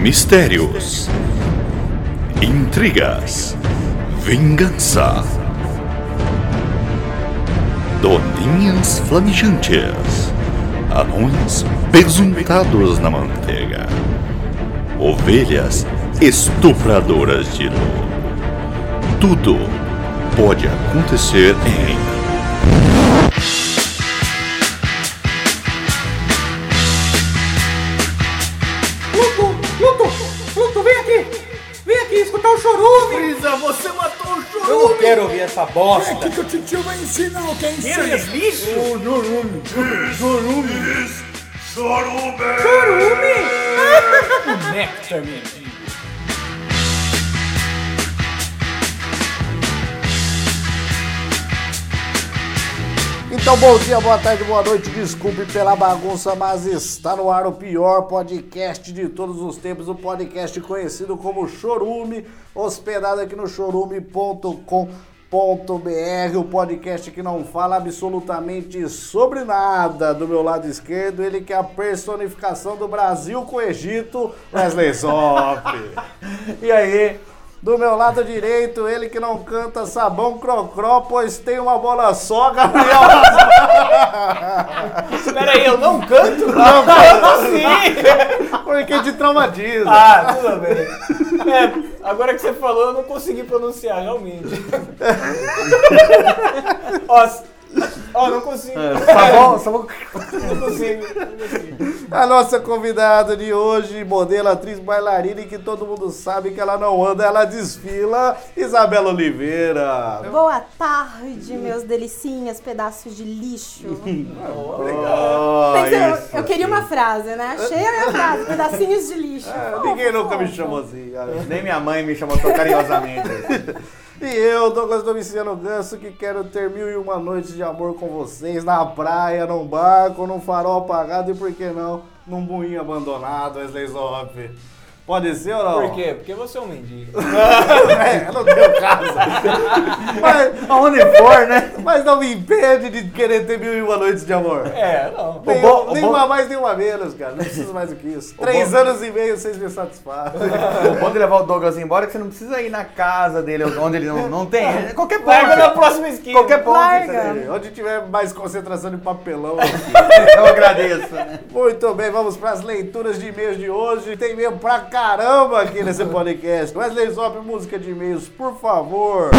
Mistérios, intrigas, vingança, doninhas flamejantes, anões pesuntados na manteiga, ovelhas estupradoras de luz. Tudo pode acontecer em Pluto, vem aqui escutar o chorume. Brisa, você matou o chorume. Eu não quero ouvir essa bosta. É aqui que o titio vai ensinar o que é Cheiro de incesto. lixo. Chorume. Chorume? O néctar, minha filha. Então, bom dia, boa tarde, boa noite, desculpe pela bagunça, mas está no ar o pior podcast de todos os tempos, o podcast conhecido como Chorume, hospedado aqui no chorume.com.br, o podcast que não fala absolutamente sobre nada. Do meu lado esquerdo, ele que é a personificação do Brasil com o Egito, Wesley Zop. E aí? Do meu lado direito, ele que não canta sabão crocró, pois tem uma bola só, Gabriel. Espera aí, eu não canto? Não, cara. Sim! Porque te traumatiza. Ah, tudo bem. Agora que você falou, eu não consegui pronunciar, realmente. Não consigo. Sabão. Não consigo. A nossa convidada de hoje, modelo, atriz, bailarina, e que todo mundo sabe que ela não anda, ela desfila, Isabela Oliveira. Boa tarde, meus delicinhas, pedaços de lixo. Eu queria uma frase, né? Achei a minha frase, pedacinhos de lixo. Ninguém nunca me chamou assim. Nem minha mãe me chamou tão carinhosamente. E eu, Douglas Domiciano Ganso, que quero ter 1001 noites de amor com vocês, na praia, num barco, num farol apagado e, por que não, num moinho abandonado, Wesley Zop. Pode ser ou não? Por quê? Porque você é um mendigo. Não tenho casa. Mas, Aonde for, né? mas não me impede de querer ter 1001 noites de amor. Não. Nem uma mais, nem uma menos, cara. Não preciso mais do que isso. 3 anos e meio, vocês me satisfazem. O bom de levar o Douglas embora é que você não precisa ir na casa dele, onde ele não tem. É qualquer ponto. Larga na próxima esquina. Qualquer ponto. Larga. Onde tiver mais concentração de papelão. Eu agradeço. Né? Muito bem, vamos para as leituras de e-mails de hoje. Tem e-mail pra caramba aqui nesse podcast. Wesley Zop, música de e-mails, por favor.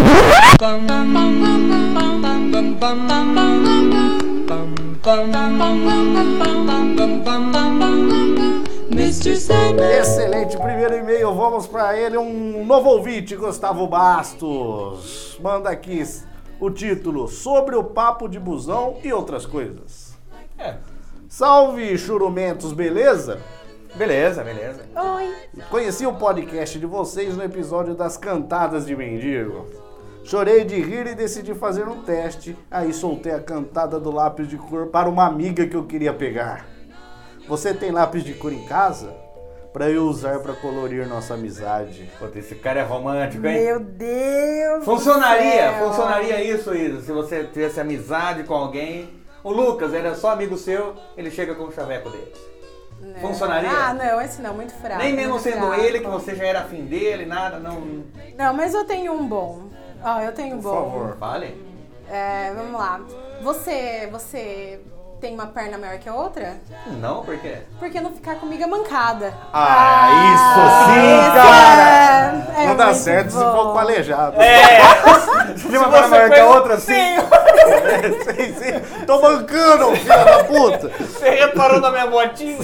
Excelente, primeiro e-mail, vamos para ele, um novo ouvinte, Gustavo Bastos. Manda aqui o título, Sobre o Papo de Busão e Outras Coisas. Salve, churumentos, beleza? Beleza. Oi. Conheci o podcast de vocês no episódio das cantadas de mendigo. Chorei de rir e decidi fazer um teste. Aí soltei a cantada do lápis de cor para uma amiga que eu queria pegar. Você tem lápis de cor em casa? Para eu usar para colorir nossa amizade. Puta, esse cara é romântico, hein? Meu Deus. Funcionaria isso, Isa, se você tivesse amizade com alguém. O Lucas era só amigo seu, ele chega com o chaveco dele. Não. Funcionaria? Ah, não, esse não, muito fraco. Nem mesmo muito sendo fraco. ele, que você já era afim dele, nada, não. Não, mas eu tenho um bom. Eu tenho um Por bom. favor. Vale? Vamos lá. Você tem uma perna maior que a outra? Não, por quê? Porque não ficar comigo é mancada. Isso sim, Esse cara! é Não dá muito certo se bom. for com aleijado. Você tem uma perna maior que a outra, sim? Sim. Tô bancando, filho da puta. Você reparou na minha botinha?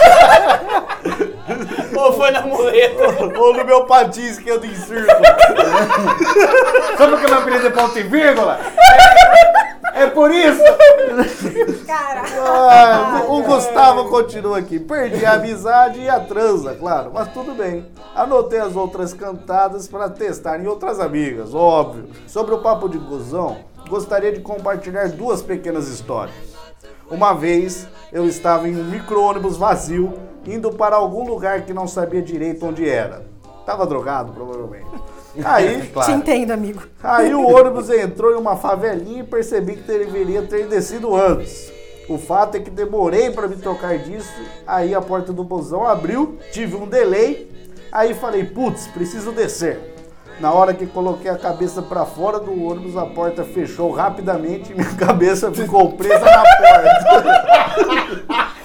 Ou foi na muleta? Ou no meu patins que eu em círculo. Só porque meu apelido é ponto e vírgula? É por isso? Caraca. O Gustavo continua aqui. Perdi a amizade e a transa, claro, mas tudo bem. Anotei as outras cantadas para testar em outras amigas, óbvio. Sobre o papo de gozão, gostaria de compartilhar 2 pequenas histórias. Uma vez, eu estava em um micro-ônibus vazio, indo para algum lugar que não sabia direito onde era. Tava drogado, provavelmente. Aí, Te entendo, amigo. Aí o ônibus entrou em uma favelinha e percebi que deveria ter descido antes. O fato é que demorei pra me tocar disso, aí a porta do busão abriu, tive um delay, aí falei, putz, preciso descer. Na hora que coloquei a cabeça pra fora do ônibus, a porta fechou rapidamente e minha cabeça ficou presa na porta.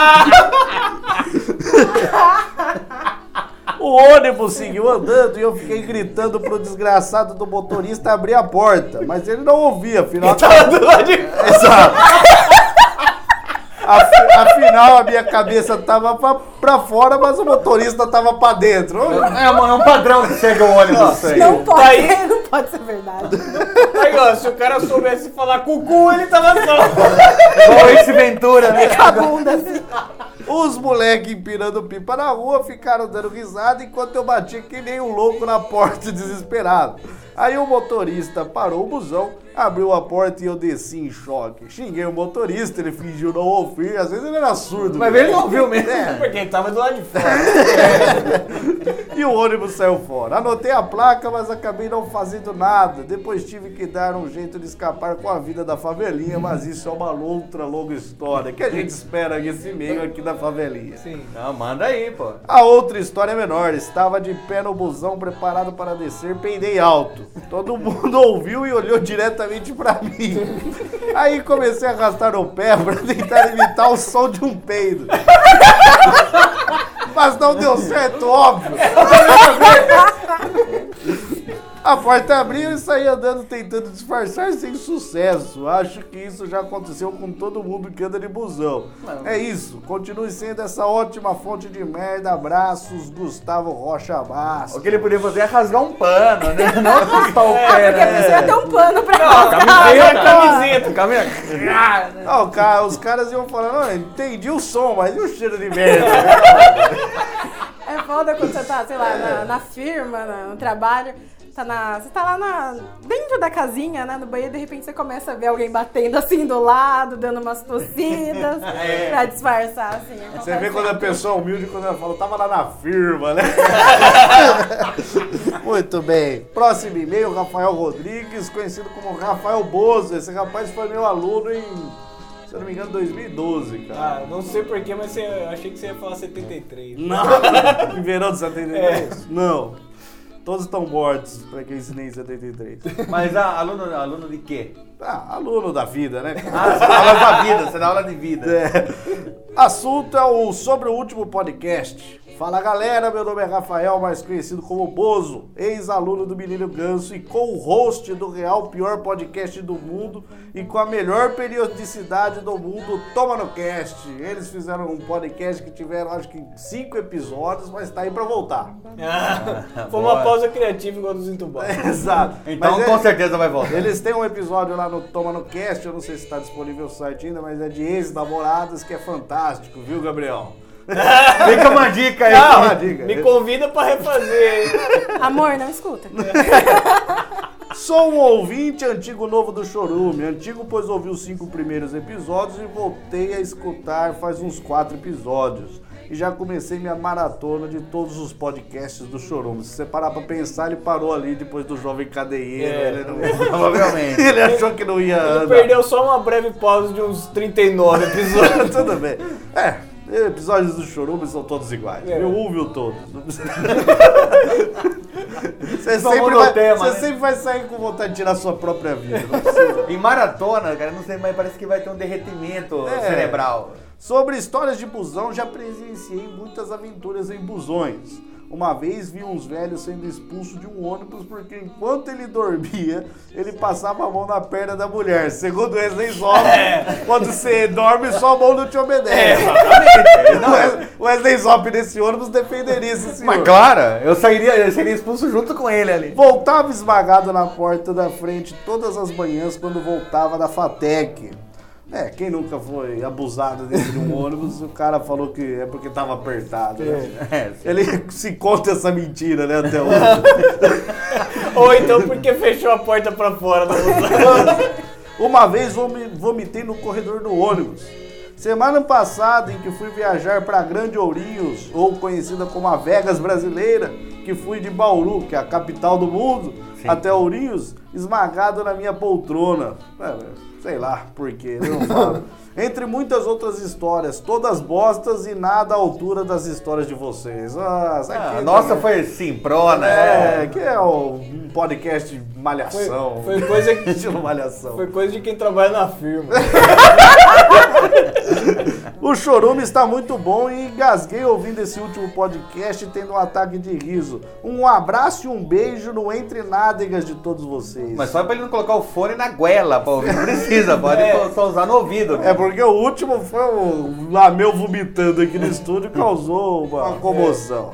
O ônibus seguiu andando e eu fiquei gritando pro desgraçado do motorista abrir a porta, mas ele não ouvia, afinal... Exato. Afinal, a minha cabeça tava pra fora, mas o motorista tava pra dentro. É um padrão que chega o ônibus. Isso aí. Não pode, não pode ser verdade. Aí, ó, se o cara soubesse falar cucu, ele tava só. Igual esse Ventura, né? Com a bunda assim. Os moleques empinando pipa na rua ficaram dando risada enquanto eu batia que nem um louco na porta desesperado. Aí o motorista parou o busão, abriu a porta e eu desci em choque. Xinguei o motorista, ele fingiu não ouvir, às vezes ele era surdo. Mas ele não ouviu mesmo. Porque ele tava do lado de fora. E o ônibus saiu fora. Anotei a placa, mas acabei não fazendo nada. Depois tive que dar um jeito de escapar com a vida da favelinha, mas isso é uma outra longa história que a gente espera nesse meio aqui da favelinha. Sim. Não, manda aí, pô. A outra história é menor. Estava de pé no busão, preparado para descer, peidei alto. Todo mundo ouviu e olhou diretamente pra mim. Aí comecei a arrastar o pé para tentar imitar o som de um peido. Mas não deu certo, óbvio. A porta abriu e saí andando tentando disfarçar sem sucesso. Acho que isso já aconteceu com todo mundo que anda de busão. É isso. Continue sendo essa ótima fonte de merda. Abraços, Gustavo Rocha Massa. O que ele podia fazer é rasgar um pano, né? Não arrastar o pé, Porque precisa ter um pano pra Camiseta. Os caras iam falando, não, entendi o som, mas e o cheiro de merda? É foda quando você tá, sei lá, na firma, no trabalho. Você tá lá dentro da casinha, né, no banheiro, de repente você começa a ver alguém batendo assim do lado, dando umas tossidas pra disfarçar, assim. Você vê quando a pessoa é humilde, quando ela fala, tava lá na firma, né? Muito bem. Próximo e-mail, Rafael Rodrigues, conhecido como Rafael Bozo. Esse rapaz foi meu aluno em, se eu não me engano, 2012, cara. Ah, não sei porquê, mas eu achei que você ia falar 73. Não, em verão de 73? Não. Todos estão mortos, pra quem ensinei em 73. Mas aluno de quê? Aluno da vida, né? Você dá aula da vida, você dá aula de vida. Assunto é sobre o último podcast. Fala galera, meu nome é Rafael, mais conhecido como Bozo, ex-aluno do Menino Ganso e co-host do real pior podcast do mundo e com a melhor periodicidade do mundo, Toma no Cast. Eles fizeram um podcast que tiveram acho que 5 episódios, mas tá aí pra voltar. Foi uma pausa criativa igual dos entubados. Exato. Então Mas com certeza vai voltar. eles têm um episódio lá no Toma no Cast, eu não sei se está disponível no site ainda, mas é de ex-namoradas que é fantástico, viu, Gabriel? Fica uma dica aí. Não, uma dica. Me convida pra refazer. Amor, não escuta. Sou um ouvinte antigo novo do Chorume. Antigo, pois ouvi os 5 primeiros episódios e voltei a escutar faz uns 4 episódios. E já comecei minha maratona de todos os podcasts do Chorume. Se você parar pra pensar, ele parou ali depois do Jovem Cadeieiro. Ele não... Provavelmente. Ele achou que não ia Ele andar. perdeu só uma breve pausa de uns 39 episódios. Tudo bem. Episódios do Chorume são todos iguais. Eu ouvi todos. Você sempre vai sair com vontade de tirar sua própria vida. Não precisa. Em maratona, cara, não sei, mas parece que vai ter um derretimento cerebral. Sobre histórias de busão, já presenciei muitas aventuras em busões. Uma vez vi uns velhos sendo expulsos de um ônibus porque enquanto ele dormia, ele passava a mão na perna da mulher. Segundo Wesley Zop, quando você dorme, só a mão não te obedece. Exatamente. O Wesley Zop nesse ônibus defenderia esse senhor. Mas claro, eu seria expulso junto com ele ali. Voltava esmagado na porta da frente todas as manhãs quando voltava da FATEC. Quem nunca foi abusado dentro de um ônibus, o cara falou que é porque tava apertado. Né? Ele se conta essa mentira, né, até hoje. Ou então porque fechou a porta pra fora do busão. Uma vez vomitei no corredor do ônibus. Semana passada, em que fui viajar para Grande Ourinhos, ou conhecida como a Vegas brasileira, que fui de Bauru, que é a capital do mundo, até Ourinhos, esmagado na minha poltrona. Sei lá por quê, eu não falo. Entre muitas outras histórias, todas bostas e nada à altura das histórias de vocês. A nossa foi simprona, né? Que é um podcast de malhação. Foi coisa que... Estilo malhação. Foi coisa de quem trabalha na firma. O chorume está muito bom e engasguei ouvindo esse último podcast tendo um ataque de riso. Um abraço e um beijo no entre nádegas de todos vocês. Mas só pra ele não colocar o fone na goela pra ouvir, não precisa, pode só usar no ouvido. É porque o último foi o Lameu vomitando aqui no estúdio e causou uma comoção.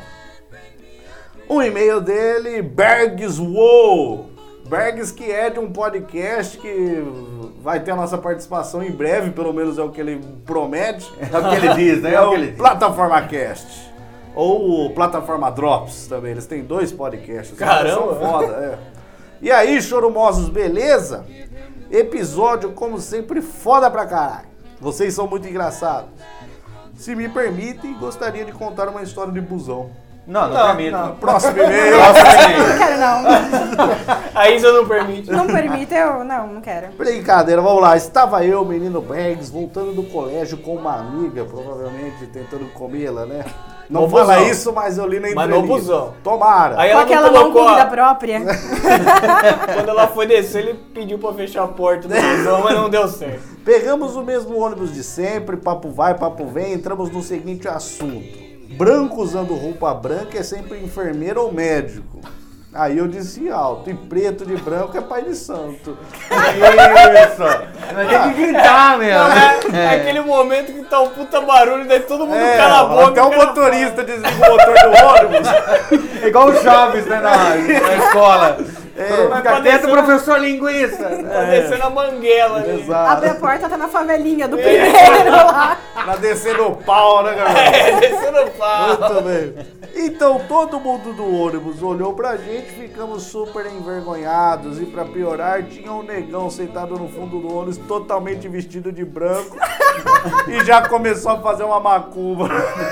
Um e-mail dele, Bergs Wow. Bergs, que é de um podcast que vai ter a nossa participação em breve, pelo menos é o que ele promete. É o que ele diz, né? É o Plataforma Cast. Ou o Plataforma Drops também. Eles têm 2 podcasts. Caramba! São foda, E aí, chorumosos, beleza? Episódio, como sempre, foda pra caralho. Vocês são muito engraçados. Se me permitem, gostaria de contar uma história de busão. Não permito. Próximo e-mail. Não quero, não. A Isa não permite. Não permite, eu não quero. Brincadeira, vamos lá. Estava eu, menino Bergs, voltando do colégio com uma amiga, provavelmente tentando comê-la, né? Não No fala busão. isso, mas eu li na Mas entrevista. no busão. Tomara. Aí Com ela aquela não mão colocou comida própria. Quando ela foi descer, ele pediu pra fechar a porta do busão, mas não deu certo. Pegamos o mesmo ônibus de sempre, papo vai, papo vem, entramos no seguinte assunto. Branco usando roupa branca é sempre enfermeiro ou médico. Aí eu disse alto, e preto de branco é pai de santo. Isso! Mas tem que gritar, meu. É aquele momento que tá um puta barulho, daí todo mundo cala a boca. até o cara motorista desliga o motor do ônibus. É igual o Chaves, né, na escola. Fica pra quieto, descer professor linguiça. Tá descendo a manguela ali. Exato. Abre a porta, tá na favelinha do primeiro lá. Pra descer no pau, né, galera? Descendo o pau. Muito bem. Então todo mundo do ônibus olhou pra gente, ficamos super envergonhados e pra piorar tinha um negão sentado no fundo do ônibus totalmente vestido de branco e já começou a fazer uma macumba.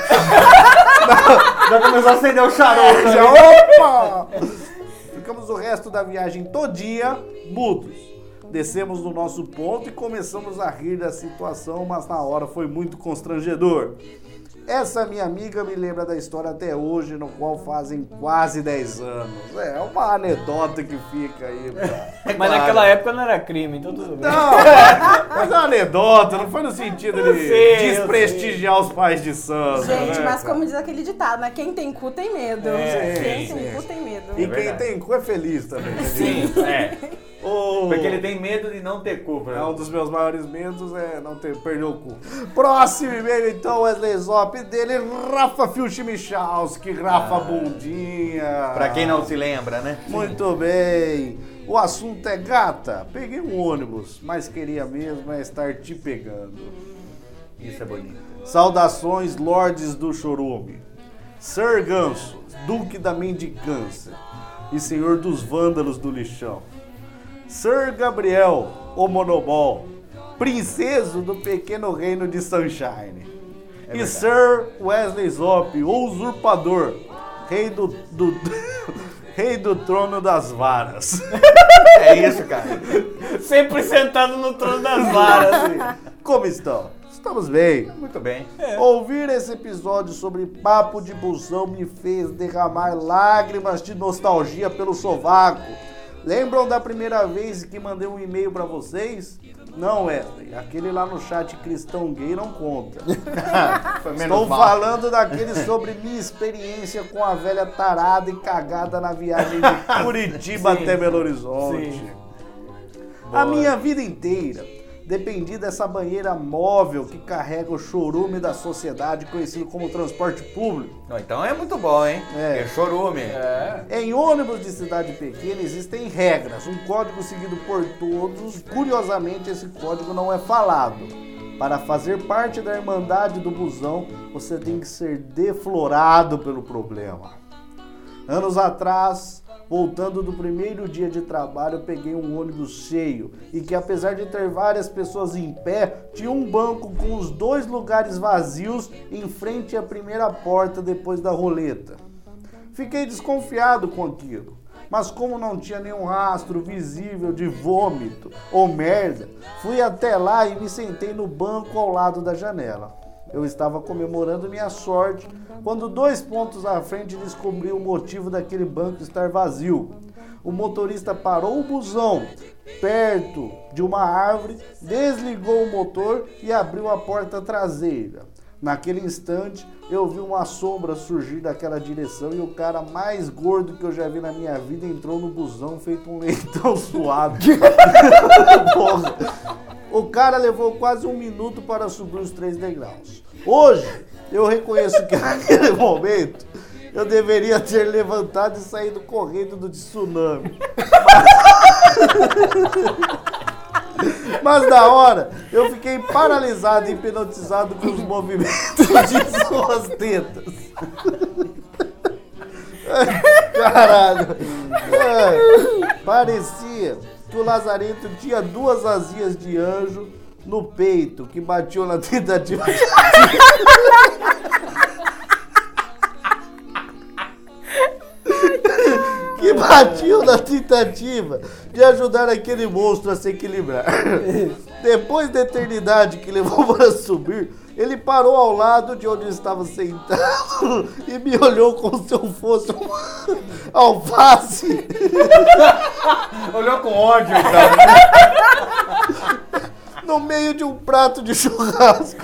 Já começou a acender o charuto. Já, opa! Ficamos o resto da viagem todinha mudos. Descemos no nosso ponto e começamos a rir da situação, mas na hora foi muito constrangedor. Essa minha amiga me lembra da história até hoje, no qual fazem quase 10 anos. É uma anedota que fica aí. Mas naquela época não era crime, então tudo bem. Não, mas é uma anedota, não foi no sentido de sei, desprestigiar os pais de santo. Gente, né, mas cara? como diz aquele ditado, né? Quem tem cu tem medo. Quem tem cu tem medo. E quem tem cu é feliz também. Sim, Porque ele tem medo de não ter culpa. É um dos meus maiores medos é não ter perder o cu. Próximo e-mail então, Wesley Zop dele, Rafa Filchimichalski, Rafa Bundinha. Pra quem não se lembra, né? Muito bem. O assunto é gata. Peguei um ônibus, mas queria mesmo é estar te pegando. Isso é bonito. Saudações, lordes do chorume. Sir Ganso, duque da mendicância e senhor dos vândalos do lixão. Sir Gabriel, o monobol, princeso do pequeno reino de Sunshine. E Sir Wesley Zop, o usurpador, rei do rei do trono das varas. É isso, cara. sempre sentado no trono das varas. Como estão? Estamos bem. Muito bem. Ouvir esse episódio sobre papo de busão me fez derramar lágrimas de nostalgia pelo sovaco. Lembram da primeira vez que mandei um e-mail pra vocês? Não, Wesley, aquele lá no chat cristão gay não conta. Foi menos Estou mal. falando daquele sobre minha experiência com a velha tarada e cagada na viagem de Curitiba até Belo Horizonte. Sim. A minha vida inteira dependi dessa banheira móvel que carrega o chorume da sociedade, conhecido como transporte público. Não, então é muito bom, hein? É. É chorume. Em ônibus de cidade pequena existem regras, um código seguido por todos. Curiosamente, esse código não é falado. Para fazer parte da irmandade do busão, você tem que ser deflorado pelo problema. Anos atrás, voltando do primeiro dia de trabalho, eu peguei um ônibus cheio e que, apesar de ter várias pessoas em pé, tinha um banco com os 2 lugares vazios em frente à primeira porta depois da roleta. Fiquei desconfiado com aquilo Mas como não tinha nenhum rastro visível de vômito ou merda, fui até lá e me sentei no banco ao lado da janela. Eu estava comemorando minha sorte quando 2 pontos à frente descobri o motivo daquele banco estar vazio. O motorista parou o busão perto de uma árvore, desligou o motor e abriu a porta traseira. Naquele instante, eu vi uma sombra surgir daquela direção e o cara mais gordo que eu já vi na minha vida entrou no busão feito um leitão suado. Porra. O cara levou quase 1 minuto para subir os 3 degraus. Hoje, eu reconheço que naquele momento eu deveria ter levantado e saído correndo do tsunami. Mas na hora, eu fiquei paralisado e hipnotizado com os movimentos de suas tetas. Caralho. Parecia que o Lazarento tinha 2 asinhas de anjo no peito que batiam na tentativa de... que batiam na tentativa de ajudar aquele monstro a se equilibrar. Depois da eternidade que levou para subir, ele parou ao lado de onde eu estava sentado e me olhou como se eu fosse um alface. Olhou com ódio, cara. No meio de um prato de churrasco.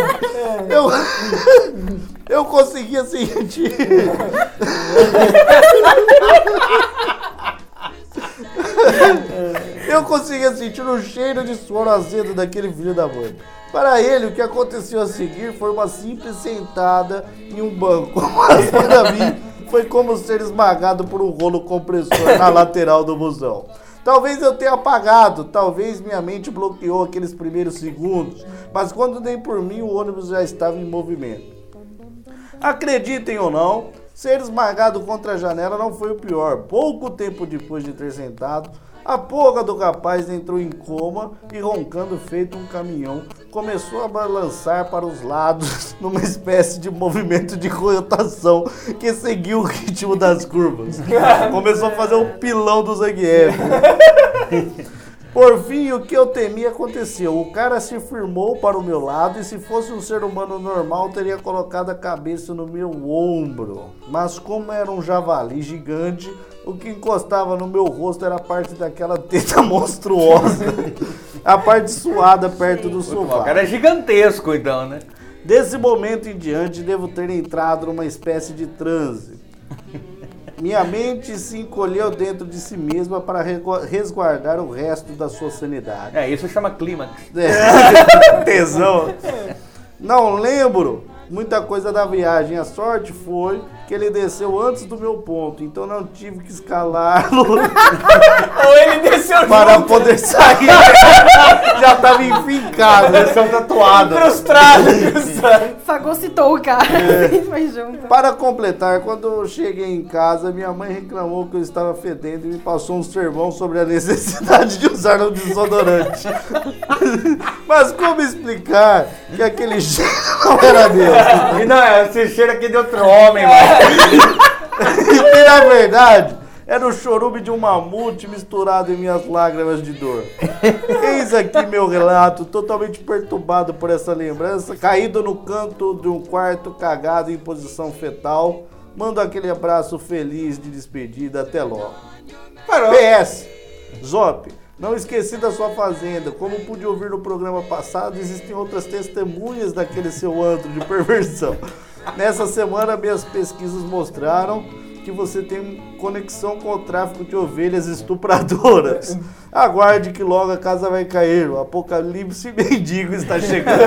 Eu conseguia sentir. Eu conseguia sentir o cheiro de suor azedo daquele filho da mãe. Para ele, o que aconteceu a seguir foi uma simples sentada em um banco. Mas para mim, foi como ser esmagado por um rolo compressor na lateral do busão. Talvez eu tenha apagado, talvez minha mente bloqueou aqueles primeiros segundos, mas quando dei por mim, o ônibus já estava em movimento. Acreditem ou não, ser esmagado contra a janela não foi o pior. Pouco tempo depois de ter sentado, a porra do rapaz entrou em coma e, roncando feito um caminhão, começou a balançar para os lados numa espécie de movimento de rotação que seguiu o ritmo das curvas. Começou a fazer um pilão do Zangief. Por fim, o que eu temia aconteceu. O cara se firmou para o meu lado e, se fosse um ser humano normal, teria colocado a cabeça no meu ombro. Mas como era um javali gigante, o que encostava no meu rosto era a parte daquela teta monstruosa. A parte suada perto do sofá. O cara é gigantesco, então, né? Desse momento em diante, devo ter entrado numa espécie de transe. Minha mente se encolheu dentro de si mesma para resguardar o resto da sua sanidade. Isso chama clímax. Tesão. Não lembro muita coisa da viagem. A sorte foi que ele desceu antes do meu ponto, então não tive que escalá-lo. Ou ele desceu para junto. poder sair. Já estava enfincado. Desceu tatuado. Frustrado. Fagocitou o cara. Foi junto. Para completar, quando eu cheguei em casa, minha mãe reclamou que eu estava fedendo e me passou um sermão sobre a necessidade de usar um desodorante. Mas como explicar que aquele cheiro não era meu? E não, esse cheiro aqui de outro homem, mano. E na verdade, era o chorume de um mamute misturado em minhas lágrimas de dor. Eis aqui meu relato, totalmente perturbado por essa lembrança, caído no canto de um quarto, cagado em posição fetal. Mando aquele abraço feliz de despedida, até logo. Parou. PS, Zop, não esqueci da sua fazenda. Como pude ouvir no programa passado, existem outras testemunhas daquele seu antro de perversão. Nessa semana, minhas pesquisas mostraram que você tem conexão com o tráfico de ovelhas estupradoras. Aguarde que logo a casa vai cair. O apocalipse mendigo está chegando.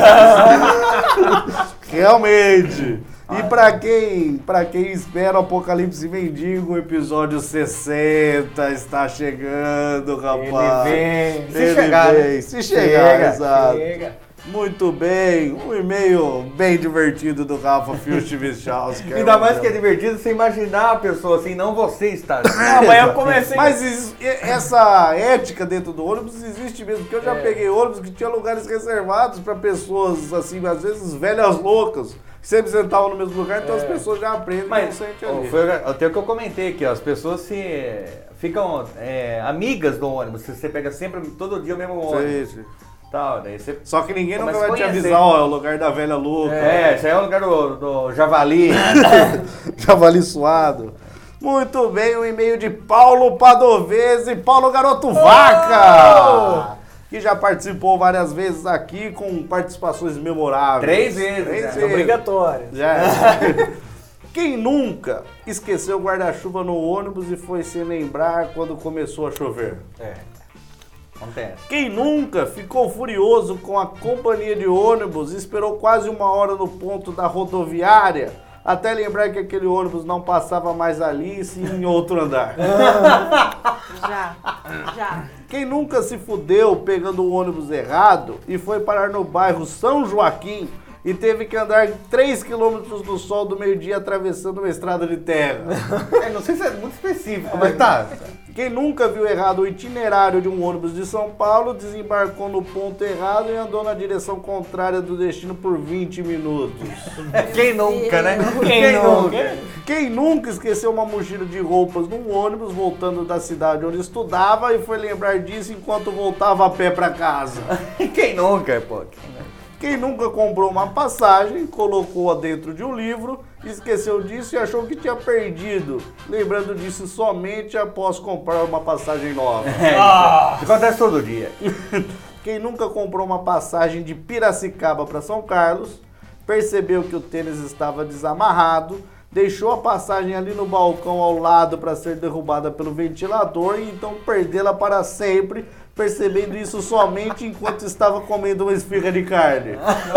Realmente. E pra quem espera o apocalipse mendigo, o episódio 60 está chegando, rapaz. Ele vem. Se chegar, né? Se chegar, exato. Chega. Muito bem, um e-mail bem divertido do Rafa Filch-Wischowski. Ainda mais que é divertido você imaginar a pessoa assim, não você estar. Não, mas eu comecei... Mas essa ética dentro do ônibus existe mesmo, porque eu já peguei ônibus que tinha lugares reservados para pessoas, assim, às vezes velhas loucas, sempre sentavam no mesmo lugar, então as pessoas já aprendem que não Mas sente ali. foi até o que eu comentei aqui, ó, as pessoas ficam amigas do ônibus, você pega sempre, todo dia o mesmo ônibus. Sim. Tal, daí você Só que ninguém nunca começa a vai te conhecer. avisar, ó, é o lugar da velha louca. esse aí é o lugar do javali. Javali suado. Muito bem, o e-mail de Paulo Padovese, Paulo Garoto Vaca, que já participou várias vezes aqui com participações memoráveis. 3 vezes, Três né? vezes. Obrigatório. Já. Quem nunca esqueceu o guarda-chuva no ônibus e foi se lembrar quando começou a chover? Acontece. Quem nunca ficou furioso com a companhia de ônibus e esperou quase 1 hora no ponto da rodoviária até lembrar que aquele ônibus não passava mais ali, sim em outro andar? Já. Quem nunca se fudeu pegando o ônibus errado e foi parar no bairro São Joaquim e teve que andar 3 quilômetros do sol do meio-dia atravessando uma estrada de terra? Não sei se é muito específico, mas tá. Quem nunca viu errado o itinerário de um ônibus de São Paulo, desembarcou no ponto errado e andou na direção contrária do destino por 20 minutos? Quem nunca, né? Quem nunca? Quem nunca esqueceu uma mochila de roupas num ônibus voltando da cidade onde estudava e foi lembrar disso enquanto voltava a pé para casa? Quem nunca, pô? Quem nunca comprou uma passagem, colocou-a dentro de um livro, esqueceu disso e achou que tinha perdido, lembrando disso somente após comprar uma passagem nova? Isso acontece todo dia. Quem nunca comprou uma passagem de Piracicaba para São Carlos, percebeu que o tênis estava desamarrado, deixou a passagem ali no balcão ao lado para ser derrubada pelo ventilador e então perdê-la para sempre, percebendo isso somente enquanto estava comendo uma esfirra de carne?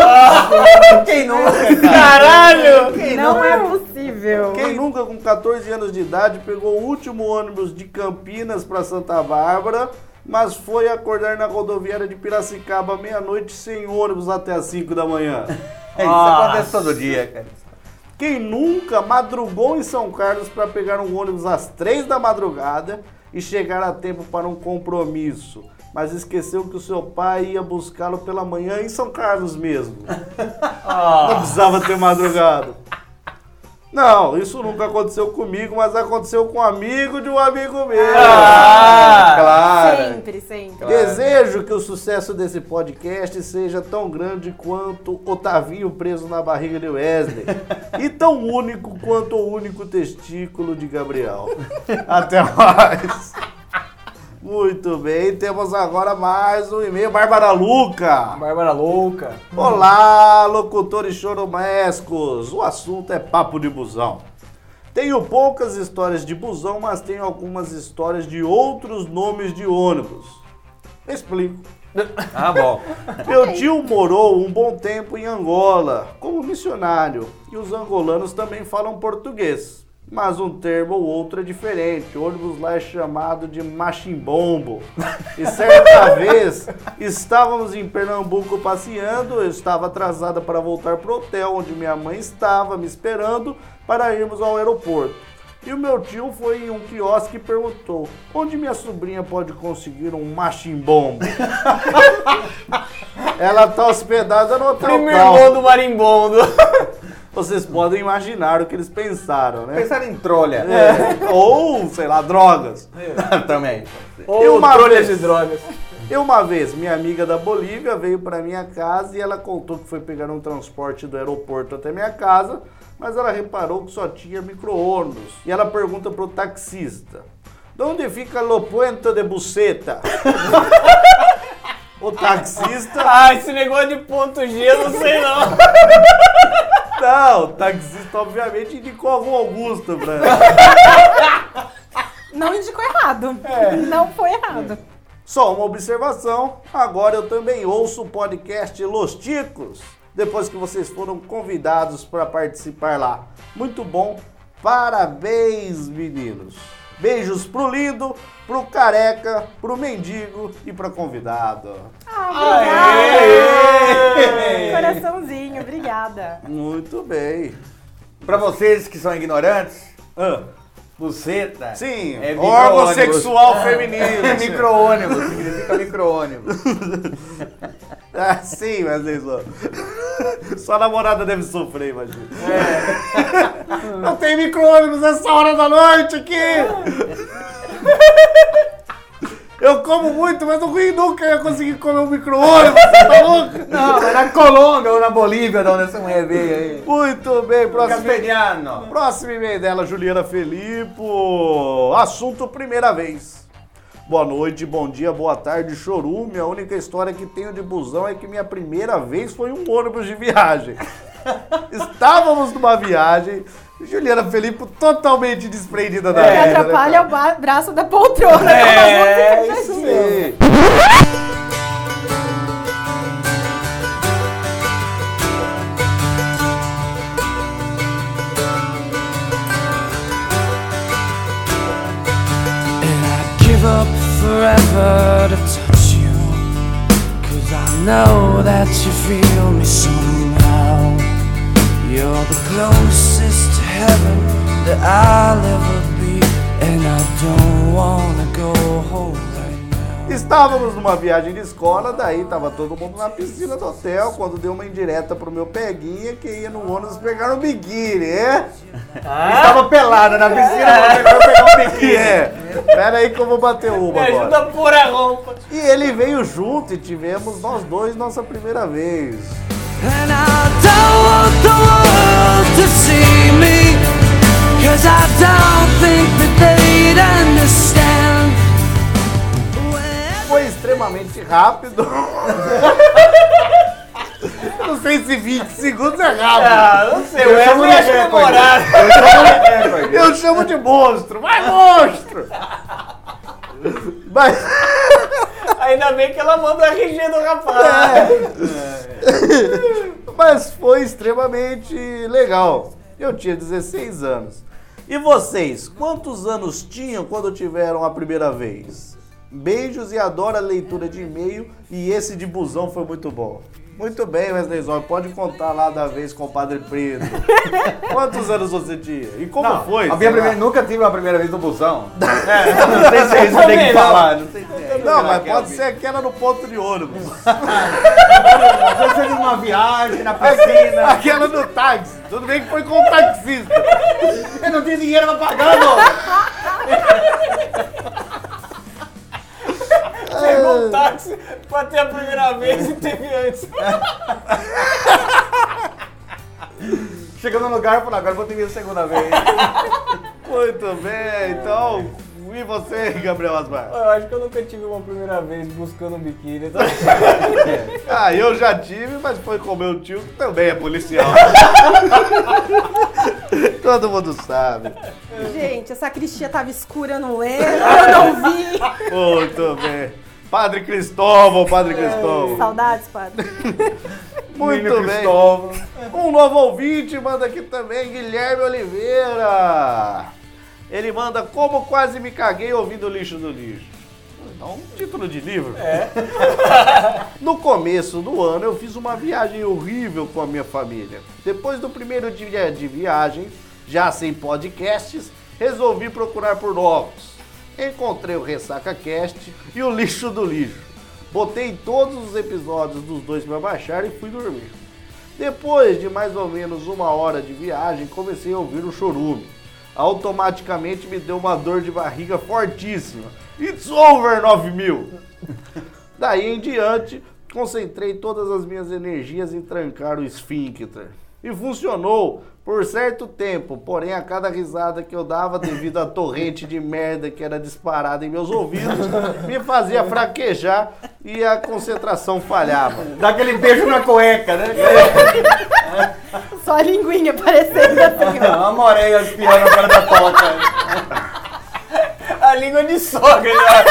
Quem nunca? Caralho! Não é possível. Quem nunca, com 14 anos de idade, pegou o último ônibus de Campinas para Santa Bárbara, mas foi acordar na rodoviária de Piracicaba meia-noite sem ônibus até as 5 da manhã? Isso acontece todo dia, cara. Quem nunca madrugou em São Carlos para pegar um ônibus às 3 da madrugada e chegar a tempo para um compromisso, mas esqueceu que o seu pai ia buscá-lo pela manhã em São Carlos mesmo? Não precisava ter madrugado. Não, isso nunca aconteceu comigo, mas aconteceu com um amigo de um amigo meu. Claro. Sempre. Desejo que o sucesso desse podcast seja tão grande quanto Otavinho preso na barriga de Wesley e tão único quanto o único testículo de Gabriel. Até mais. Muito bem, temos agora mais um e-mail. Bárbara Luca. Bárbara louca. Olá, locutores choromescos. O assunto é papo de busão. Tenho poucas histórias de busão, mas tenho algumas histórias de outros nomes de ônibus. Explico. Ah, bom. Meu tio morou um bom tempo em Angola, como missionário, e os angolanos também falam português. Mas um termo ou outro é diferente. O ônibus lá é chamado de machimbombo. E certa vez, estávamos em Pernambuco passeando, eu estava atrasada para voltar para o hotel onde minha mãe estava me esperando para irmos ao aeroporto. E o meu tio foi em um quiosque e perguntou: onde minha sobrinha pode conseguir um machimbombo? Ela está hospedada no hotel Primo tal. irmão do marimbondo. Vocês podem imaginar o que eles pensaram, né? Pensaram em trolha. Ou, sei lá, drogas. Também. Ou uma trolhas vez- de drogas. Uma vez, minha amiga da Bolívia veio para minha casa e ela contou que foi pegar um transporte do aeroporto até minha casa, mas ela reparou que só tinha micro-ônibus. E ela pergunta pro taxista: "De onde fica o puente de Buceta?" O taxista... Ah, esse negócio de ponto G, eu não sei não. Não, o taxista obviamente indicou a Rua Augusta pra ela. Não indicou errado. Não foi errado. Só uma observação, agora eu também ouço o podcast Los Ticos, depois que vocês foram convidados para participar lá. Muito bom, parabéns meninos. Beijos pro lindo, pro careca, pro mendigo e pra convidado. Obrigada. Coraçãozinho, obrigada. Muito bem. Pra vocês que são ignorantes, Ah, buceta sim, é órgão micro-ônibus. sexual feminino. É micro-ônibus, significa micro-ônibus. Ah, sim, mas isso. Sua namorada deve sofrer, imagina. Não tem micro-ônibus essa hora da noite aqui. Eu como muito, mas nunca ia conseguir comer um micro-ônibus, você tá louco? Não, mas na Colômbia ou na Bolívia, de onde essa mulher veio aí. Muito bem, Castelhano. próximo e-mail dela, Juliana Felipo. Assunto primeira vez. Boa noite, bom dia, boa tarde, chorume. A única história que tenho de busão é que minha primeira vez foi um ônibus de viagem. Estávamos numa viagem, Juliana Felipe totalmente desprendida da O que vida. atrapalha o braço da poltrona. Isso mesmo. Sim. Give up forever to touch you, 'cause I know that you feel me somehow. You're the closest to heaven that I'll ever be, and I don't wanna go home right now. Estávamos numa viagem de escola, daí tava todo mundo na piscina do hotel, quando deu uma indireta pro meu peguinha que ia no ônibus pegar um biquíni, é? Estava pelada na piscina, eu pegar um biquíni. É. Pera aí que eu vou bater uma Me ajuda agora. a pôr a roupa. E ele veio junto e tivemos nós dois nossa primeira vez. And I don't want the world to see me, 'cause I don't think that they'd understand. Foi extremamente rápido. Eu não sei se 20 segundos é rápido. Ah, não sei, Eu o chamo Wesley de acha recorde. demorado. Eu chamo de monstro. Vai, monstro! Mas... Ainda bem que ela manda o RG do rapaz. Mas foi extremamente legal. Eu tinha 16 anos. E vocês, quantos anos tinham quando tiveram a primeira vez? Beijos e adoro a leitura de e-mail e esse de busão foi muito bom. Muito bem, Wesley Zóio, pode contar lá da vez com o Padre Preto. Quantos anos você tinha? E como foi? A minha sei lá? primeira, nunca tive uma primeira vez no busão. Não sei se isso tem que falar. Não sei se é. Não, mas pode ser aquela no ponto de ônibus. Você fez uma viagem na piscina. Aquela no táxi. Tudo bem que foi com o taxista. Eu não tinha dinheiro pra pagar, não. Pegou um táxi pra ter a primeira vez e teve antes. Chegou no lugar e falou, agora eu vou ter minha segunda vez. Muito bem, então. E você, Gabriel Asmar? Eu acho que eu nunca tive uma primeira vez buscando um biquíni. Então... Ah, eu já tive, mas foi com meu tio, que também é policial. Todo mundo sabe. Gente, essa sacristia tava escura, eu não lembro, eu não vi. Muito bem. Padre Cristóvão, Padre Cristóvão. Saudades, padre. Muito Menino bem. Cristóvão. Um novo ouvinte manda aqui também, Guilherme Oliveira. Ele manda Como Quase Me Caguei Ouvindo o Lixo do Lixo. Dá um título de livro. É. No começo do ano eu fiz uma viagem horrível com a minha família. Depois do primeiro dia de viagem, já sem podcasts, resolvi procurar por novos. Encontrei o Ressaca Cast e o Lixo do Lixo. Botei todos os episódios dos dois para baixar e fui dormir. Depois de mais ou menos 1 hora de viagem, comecei a ouvir o chorume. Automaticamente me deu uma dor de barriga fortíssima. It's over 9000! Daí em diante, concentrei todas as minhas energias em trancar o esfíncter. E funcionou por certo tempo, porém a cada risada que eu dava devido à torrente de merda que era disparada em meus ouvidos, me fazia fraquejar e a concentração falhava. Dá aquele beijo na cueca, né? Só a linguinha aparecendo assim, ó. Uma moreia espiando na cara da toca. A língua de sogra, né?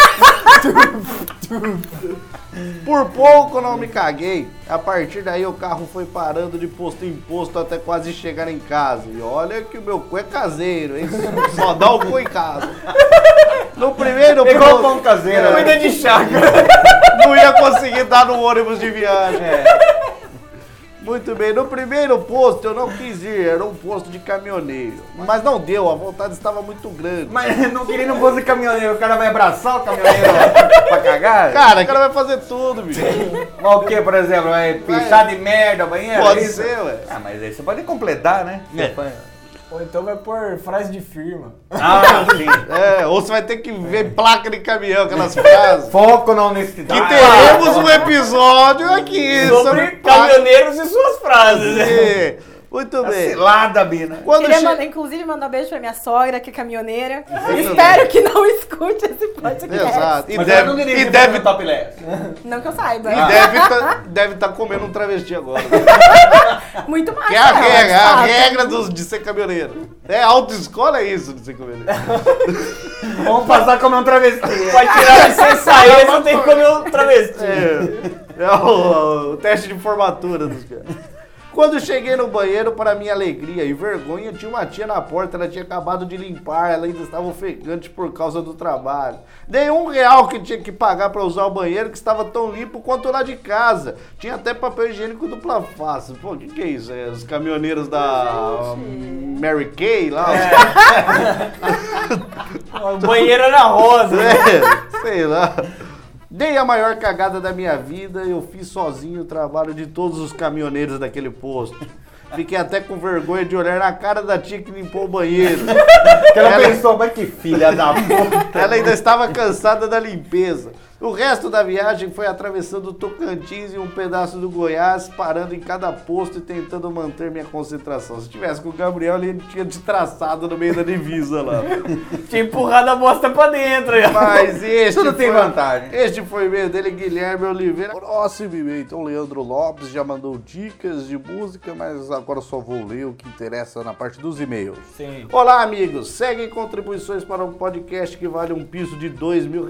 Por pouco não me caguei. A partir daí o carro foi parando de posto em posto até quase chegar em casa. E olha que o meu cu é caseiro, hein? Só dá o cu em casa. No primeiro Igual posto, pão caseiro. né? Cuida de chácara. não ia conseguir dar no ônibus de viagem. Muito bem, no primeiro posto eu não quis ir, era um posto de caminhoneiro. Mas não deu, a vontade estava muito grande. Mas não queria ir no posto de caminhoneiro, o cara vai abraçar o caminhoneiro pra cagar? Cara, o cara vai fazer tudo, bicho. Mas o que, por exemplo? Vai pichar de merda o banheiro? Pode é isso? ser, ué. Ah, mas aí você pode completar, né? Ou então vai pôr frase de firma. Ah, sim. Ou você vai ter que ver placa de caminhão, aquelas frases. Foco na honestidade. Que teremos um episódio aqui Sobre caminhoneiros e suas frases. Sim. Muito bem. Cilada, Bina. Quando Queria inclusive mandar um beijo pra minha sogra, que é caminhoneira. Espero que não escute esse podcast. Exato. Mas ela não dirige deve no topless. Não que eu saiba. deve tá comendo um travesti agora. Muito mais. Que é a regra de ser caminhoneiro. Autoescola é isso de ser caminhoneiro. Vamos passar a comer um travesti. Pra tirar a licença extra tem que comer um travesti. É o teste de formatura dos caras. Quando cheguei no banheiro, para minha alegria e vergonha, tinha uma tia na porta, ela tinha acabado de limpar, ela ainda estava ofegante por causa do trabalho. Dei R$1 que tinha que pagar para usar o banheiro, que estava tão limpo quanto lá de casa. Tinha até papel higiênico dupla face. Pô, o que é isso? É os caminhoneiros da Mary Kay lá? O banheiro era rosa. Sei lá. Dei a maior cagada da minha vida, eu fiz sozinho o trabalho de todos os caminhoneiros daquele posto. Fiquei até com vergonha de olhar na cara da tia que limpou o banheiro. Ela pensou, mas que filha da puta. Ela ainda estava cansada da limpeza. O resto da viagem foi atravessando o Tocantins e um pedaço do Goiás, parando em cada posto e tentando manter minha concentração. Se tivesse com o Gabriel, ele tinha te traçado no meio da divisa lá. Tinha empurrado a bosta pra dentro. Mas este Tudo tem vantagem. Este foi o e-mail dele, Guilherme Oliveira. Próximo e-mail, então, Leandro Lopes já mandou dicas de música, mas agora só vou ler o que interessa na parte dos e-mails. Sim. Olá, amigos. Seguem contribuições para um podcast que vale um piso de R$2.000.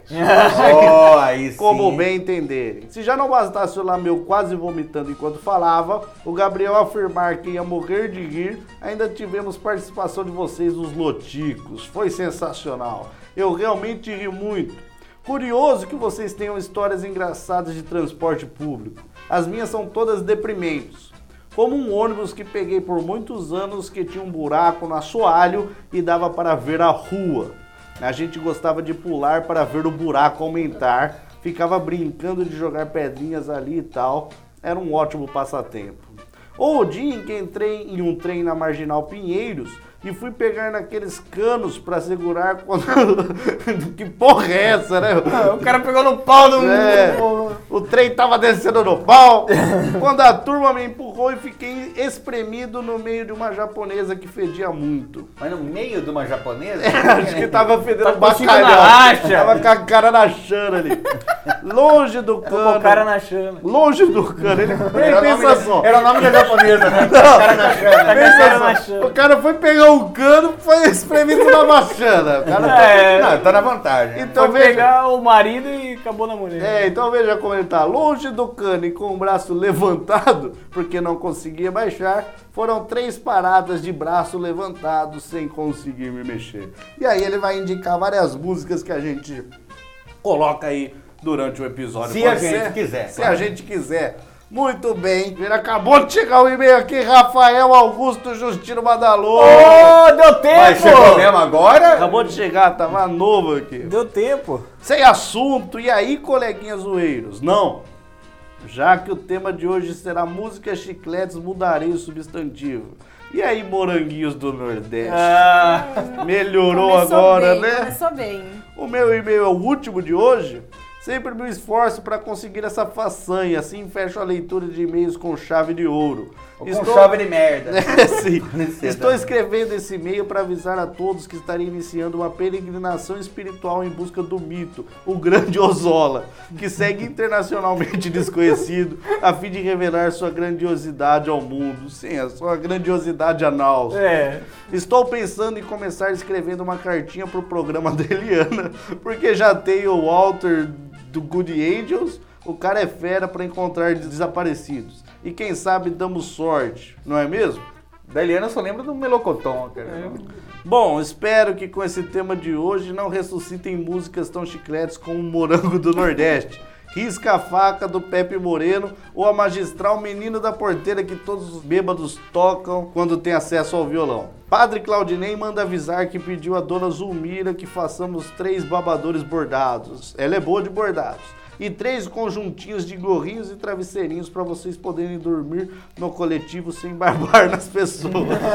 Aí sim. Como bem entenderem. Se já não bastasse o Lameu quase vomitando enquanto falava, o Gabriel afirmar que ia morrer de rir, ainda tivemos participação de vocês, os Loticos. Foi sensacional. Eu realmente ri muito. Curioso que vocês tenham histórias engraçadas de transporte público. As minhas são todas deprimentes. Como um ônibus que peguei por muitos anos que tinha um buraco no assoalho e dava para ver a rua. A gente gostava de pular para ver o buraco aumentar, ficava brincando de jogar pedrinhas ali e tal, era um ótimo passatempo. Ou o dia em que entrei em um trem na Marginal Pinheiros e fui pegar naqueles canos para segurar quando... Que porra é essa, né? O cara pegou no pau do... O trem tava descendo no pau, quando a turma me empurrou e fiquei espremido no meio de uma japonesa que fedia muito. Mas no meio de uma japonesa? Acho que tava fedendo Tá bacalhau. na racha. Tava com a cara na chana ali. Longe do Com cano. o cara na chama. Longe do cano. Ele pensa só. Era o nome da japonesa, né? Cara na Pensa chama. só. O cara foi pegar um cano, foi espremido na machana. O cara Não, tá na vantagem. Então Foi veja. pegar o marido e acabou na mulher. Então veja como ele tá. Longe do cano e com o braço levantado, porque não conseguia baixar, foram 3 paradas de braço levantado sem conseguir me mexer. E aí ele vai indicar várias músicas que a gente coloca aí durante o episódio. Se Pode a gente ser? quiser. Se a gente quiser. Muito bem. Ele acabou de chegar o e-mail aqui, Rafael Augusto Justino Badalô. Ô, deu tempo! Mas chegou mesmo agora? Acabou de chegar, tava novo aqui. Deu tempo. Sem assunto, e aí, coleguinhas zoeiros? Não. Já que o tema de hoje será música chicletes, mudarei o substantivo. E aí, moranguinhos do Nordeste? Melhorou Começou agora, bem, né? Começou bem. O meu e-mail é o último de hoje. Sempre me esforço para conseguir essa façanha, assim fecho a leitura de e-mails com chave de ouro. Ou com chave de merda. Sim. Estou escrevendo esse e-mail para avisar a todos que estarei iniciando uma peregrinação espiritual em busca do mito, o grande Ozola, que segue internacionalmente desconhecido, a fim de revelar sua grandiosidade ao mundo. Sim, a sua grandiosidade anal. Estou pensando em começar escrevendo uma cartinha pro programa da Eliana, porque já tenho o Walter do Good Angels, o cara é fera para encontrar desaparecidos. E quem sabe damos sorte, não é mesmo? Da Eliana eu só lembro do Melocoton, cara. Bom, espero que com esse tema de hoje não ressuscitem músicas tão chicletes como o Morango do Nordeste. Risca-faca do Pepe Moreno ou a magistral Menino da Porteira que todos os bêbados tocam quando tem acesso ao violão. Padre Claudinei manda avisar que pediu a dona Zulmira que façamos 3 babadores bordados. Ela é boa de bordados. E 3 conjuntinhos de gorrinhos e travesseirinhos para vocês poderem dormir no coletivo sem barbar nas pessoas.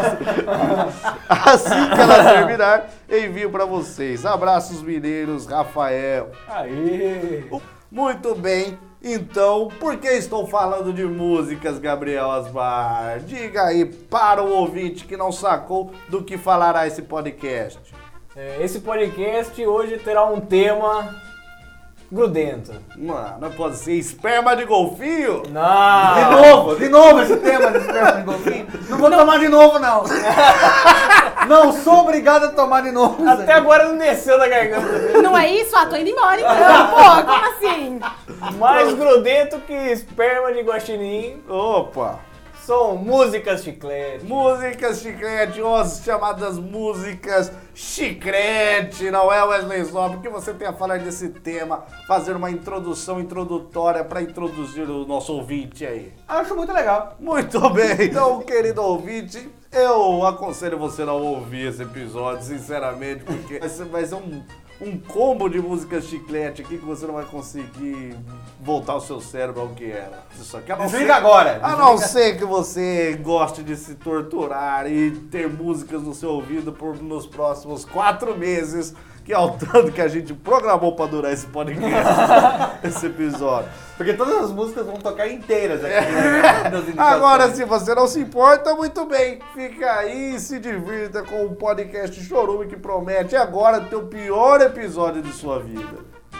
Assim que ela terminar, envio para vocês. Abraços mineiros, Rafael. Aê! Muito bem, então, por que estou falando de músicas, Gabriel Asmar? Diga aí para o ouvinte que não sacou do que falará esse podcast. Esse podcast hoje terá um tema grudento. Mano, pode ser esperma de golfinho? Não! De novo esse tema de esperma de golfinho. Não vou tomar de novo, não. Não sou obrigado a tomar de novo. Até agora não desceu da garganta. Não é isso? Tô indo embora então. Pô, como assim? Mais grudento que esperma de guaxinim Opa! são músicas chiclete. Músicas chiclete, as chamadas músicas chiclete, não é, Wesley Zop? O que você tem a falar desse tema? Fazer uma introdução introdutória para introduzir o nosso ouvinte aí. Acho muito legal. Muito bem, então, querido ouvinte, eu aconselho você a não ouvir esse episódio, sinceramente, porque vai ser um combo de músicas chiclete aqui que você não vai conseguir voltar o seu cérebro ao que era. Isso aqui, Desliga agora. A não ser que você goste de se torturar e ter músicas no seu ouvido nos próximos 4 meses, que é o tanto que a gente programou pra durar esse podcast, esse episódio. Porque todas as músicas vão tocar inteiras aqui. Né? Agora, se você não se importa, muito bem. Fica aí e se divirta com o podcast Chorume que promete agora ter o pior episódio de sua vida.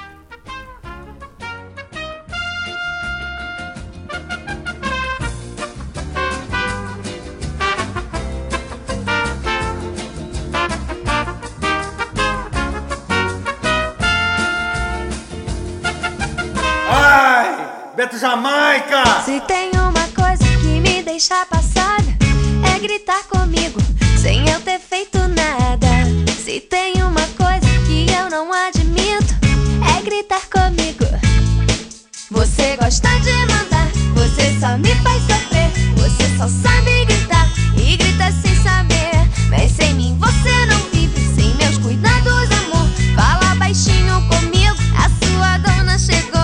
Beto Jamaica! Se tem uma coisa que me deixa passada, é gritar comigo, sem eu ter feito nada. Se tem uma coisa que eu não admito, é gritar comigo. Você gosta de mandar, você só me faz sofrer. Você só sabe gritar e grita sem saber. Mas sem mim você não vive, sem meus cuidados, amor. Fala baixinho comigo, a sua dona chegou.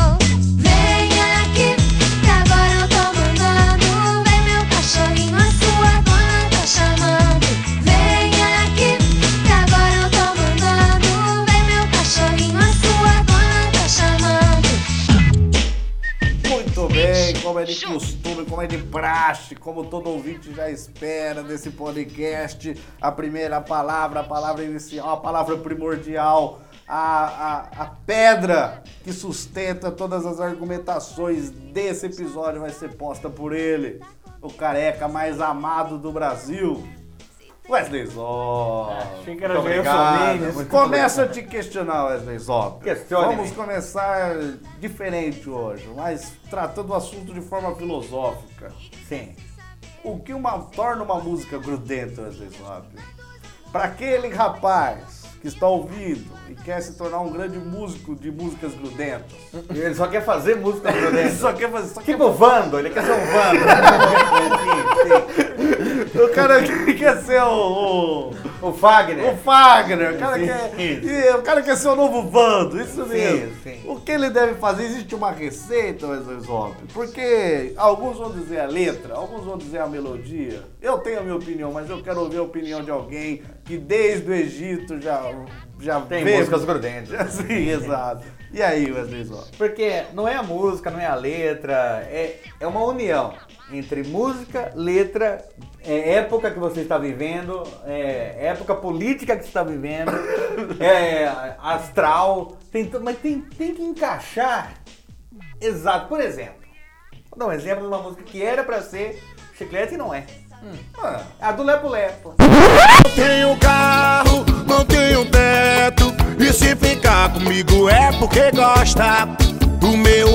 Como é de costume, como é de praxe, como todo ouvinte já espera desse podcast, a primeira palavra, a palavra inicial, a palavra primordial, a pedra que sustenta todas as argumentações desse episódio vai ser posta por ele, o careca mais amado do Brasil, Wesley Zop. Achei que era Obrigado. Começa a te questionar, Wesley Zop. Questione-me. Vamos começar diferente hoje, mas tratando o assunto de forma filosófica. Sim. O que torna uma música grudenta, Wesley Zop? Para aquele rapaz que está ouvindo e quer se tornar um grande músico de músicas grudentas. Ele só quer fazer música grudenta. Ele só quer fazer... Tipo o Vando, ele quer ser um Vando. Sim. O cara quer ser o Fagner. O Fagner. Sim. O cara quer ser o novo Vando, isso mesmo. Sim. O que ele deve fazer? Existe uma receita, Wesley Zop? Porque alguns vão dizer a letra, alguns vão dizer a melodia. Eu tenho a minha opinião, mas eu quero ouvir a opinião de alguém que desde o Egito já tem vê... músicas grudentas. Sim, exato. E aí, Wesley Zop? Porque não é a música, não é a letra, é uma união entre música, letra, época que você está vivendo, época política que você está vivendo, astral, mas tem que encaixar. Exato. Por exemplo, vou dar um exemplo de uma música que era pra ser chiclete e não é. A do Lepo Lepo. Não tenho carro, não tenho teto, e se ficar comigo é porque gosta do meu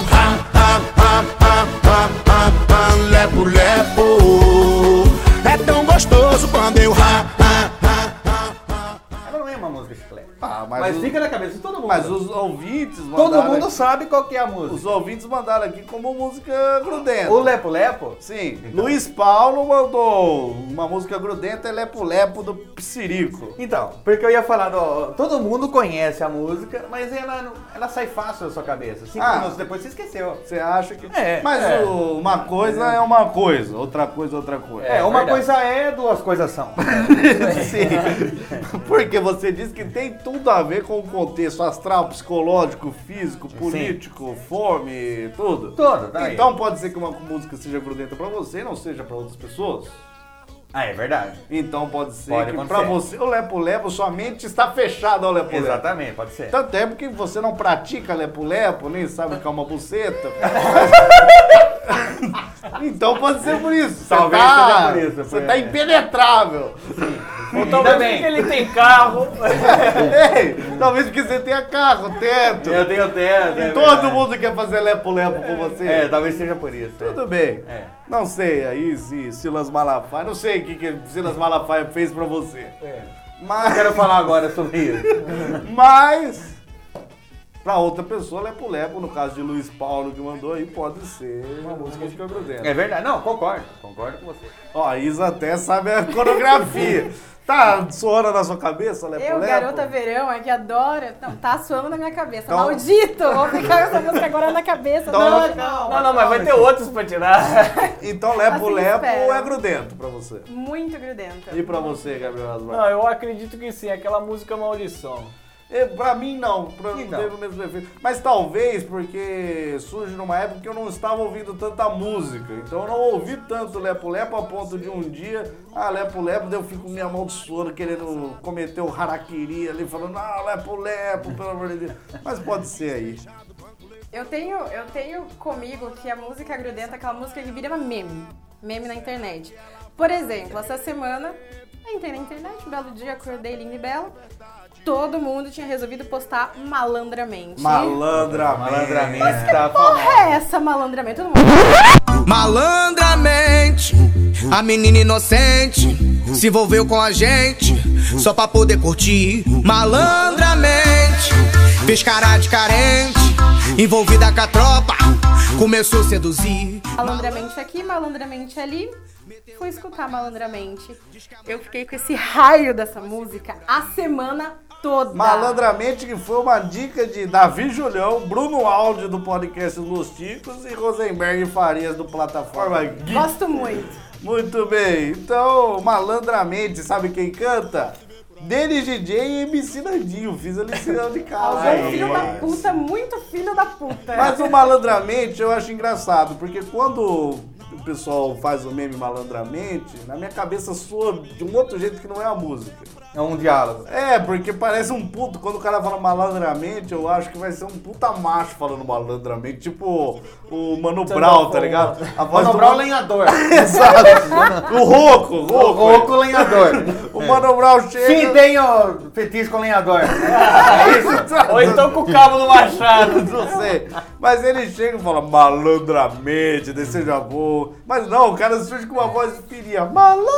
lepo lepo. É tão gostoso quando eu Ela não é uma música chiclete. Ah, Mas fica na cabeça de todo mundo. Mas os ouvintes mandaram... Todo mundo sabe qual que é a música. Os ouvintes mandaram aqui como música grudenta. O Lepo Lepo? Sim. Então. Luiz Paulo mandou uma música grudenta, é Lepo Lepo do Psirico. Então, porque eu ia falar, todo mundo conhece a música, mas ela sai fácil da sua cabeça. 5 minutos depois você esqueceu. Você acha que... É, Mas uma coisa é uma coisa, outra coisa é outra coisa. Uma coisa é, 2 coisas são. Sim. Porque você disse que tem tudo a ver com o contexto astral, psicológico, físico, político, fome, tudo. Tudo, tá aí. Então pode ser que uma música seja grudenta pra você e não seja pra outras pessoas. Ah, é verdade. Então pode ser Pode que acontecer. pra você o lepo-lepo, sua mente está fechada ao lepo-lepo. Exatamente, pode ser. Tanto é porque você não pratica lepo-lepo, nem sabe o que é uma buceta. Então pode ser por isso. Talvez seja por isso. Você tá impenetrável. Ou talvez porque ele tem carro. Ei, talvez porque você tenha carro, teto. Eu tenho teto. E todo mundo quer fazer lepo-lepo com você. Talvez seja por isso. Tudo bem. É. Não sei aí se Silas Malafaia, não sei o que Silas Malafaia fez pra você. Mas... Não quero falar agora sobre isso. Mas, pra outra pessoa, lepo-lepo, no caso de Luiz Paulo que mandou aí, pode ser uma música de grudenta. É verdade. Não, concordo com você. Ó, a Isa até sabe a coreografia. Tá soando na sua cabeça, lepo-lepo? Eu, garota verão, é que adora. Não, tá suando na minha cabeça. Então- Maldito! Vou ficar com essa música agora na cabeça. Então- Não, mas vai ter outros pra tirar. Então lepo-lepo Assim espero. é grudento pra você. Muito grudenta. E pra você, Gabriel Asmar? Não, eu acredito que sim, aquela música Maldição. Pra mim não, não Então. teve o mesmo efeito. Mas talvez porque surge numa época que eu não estava ouvindo tanta música. Então eu não ouvi tanto lepo-lepo a ponto de um dia, lepo-lepo, daí eu fico com minha mão de sono querendo cometer o harakiri ali, falando, lepo-lepo, pelo amor de Deus. Mas pode ser aí. Eu tenho comigo que a música grudenta é aquela música que vira meme na internet. Por exemplo, essa semana, eu entrei na internet, um belo dia, acordei linda e bela, todo mundo tinha resolvido postar malandramente. Malandramente tá famoso. Porra é essa malandramente? Todo mundo... Malandramente, a menina inocente se envolveu com a gente só pra poder curtir. Malandramente, fez cara de carente, envolvida com a tropa, começou a seduzir. Malandramente aqui, malandramente ali. Fui escutar malandramente. Eu fiquei com esse raio dessa música a semana toda. Malandramente, que foi uma dica de Davi Julião, Bruno Aldi do podcast Los Ticos e Rosenberg Farias do Plataforma Geek. Gosto muito. Muito bem, então, malandramente, sabe quem canta? Denis DJ e MC Nandinho, fiz a lição de casa. Algum filho da puta, muito filho da puta. Mas o malandramente eu acho engraçado, porque quando o pessoal faz o meme malandramente, na minha cabeça soa de um outro jeito que não é a música. É um diálogo. É, porque parece um puto, quando o cara fala malandramente, eu acho que vai ser um puta macho falando malandramente, tipo o Mano Brown, tá ligado? A voz Mano do Brown lenhador. Exato. O Roco. Lenhador. O Mano Brown chega... Sim, tenho fetiche com lenhador. Ou então com o cabo do machado. Não sei. Mas ele chega e fala malandramente, deseja bom. Mas não, o cara surge com uma voz fininha. Malandramente.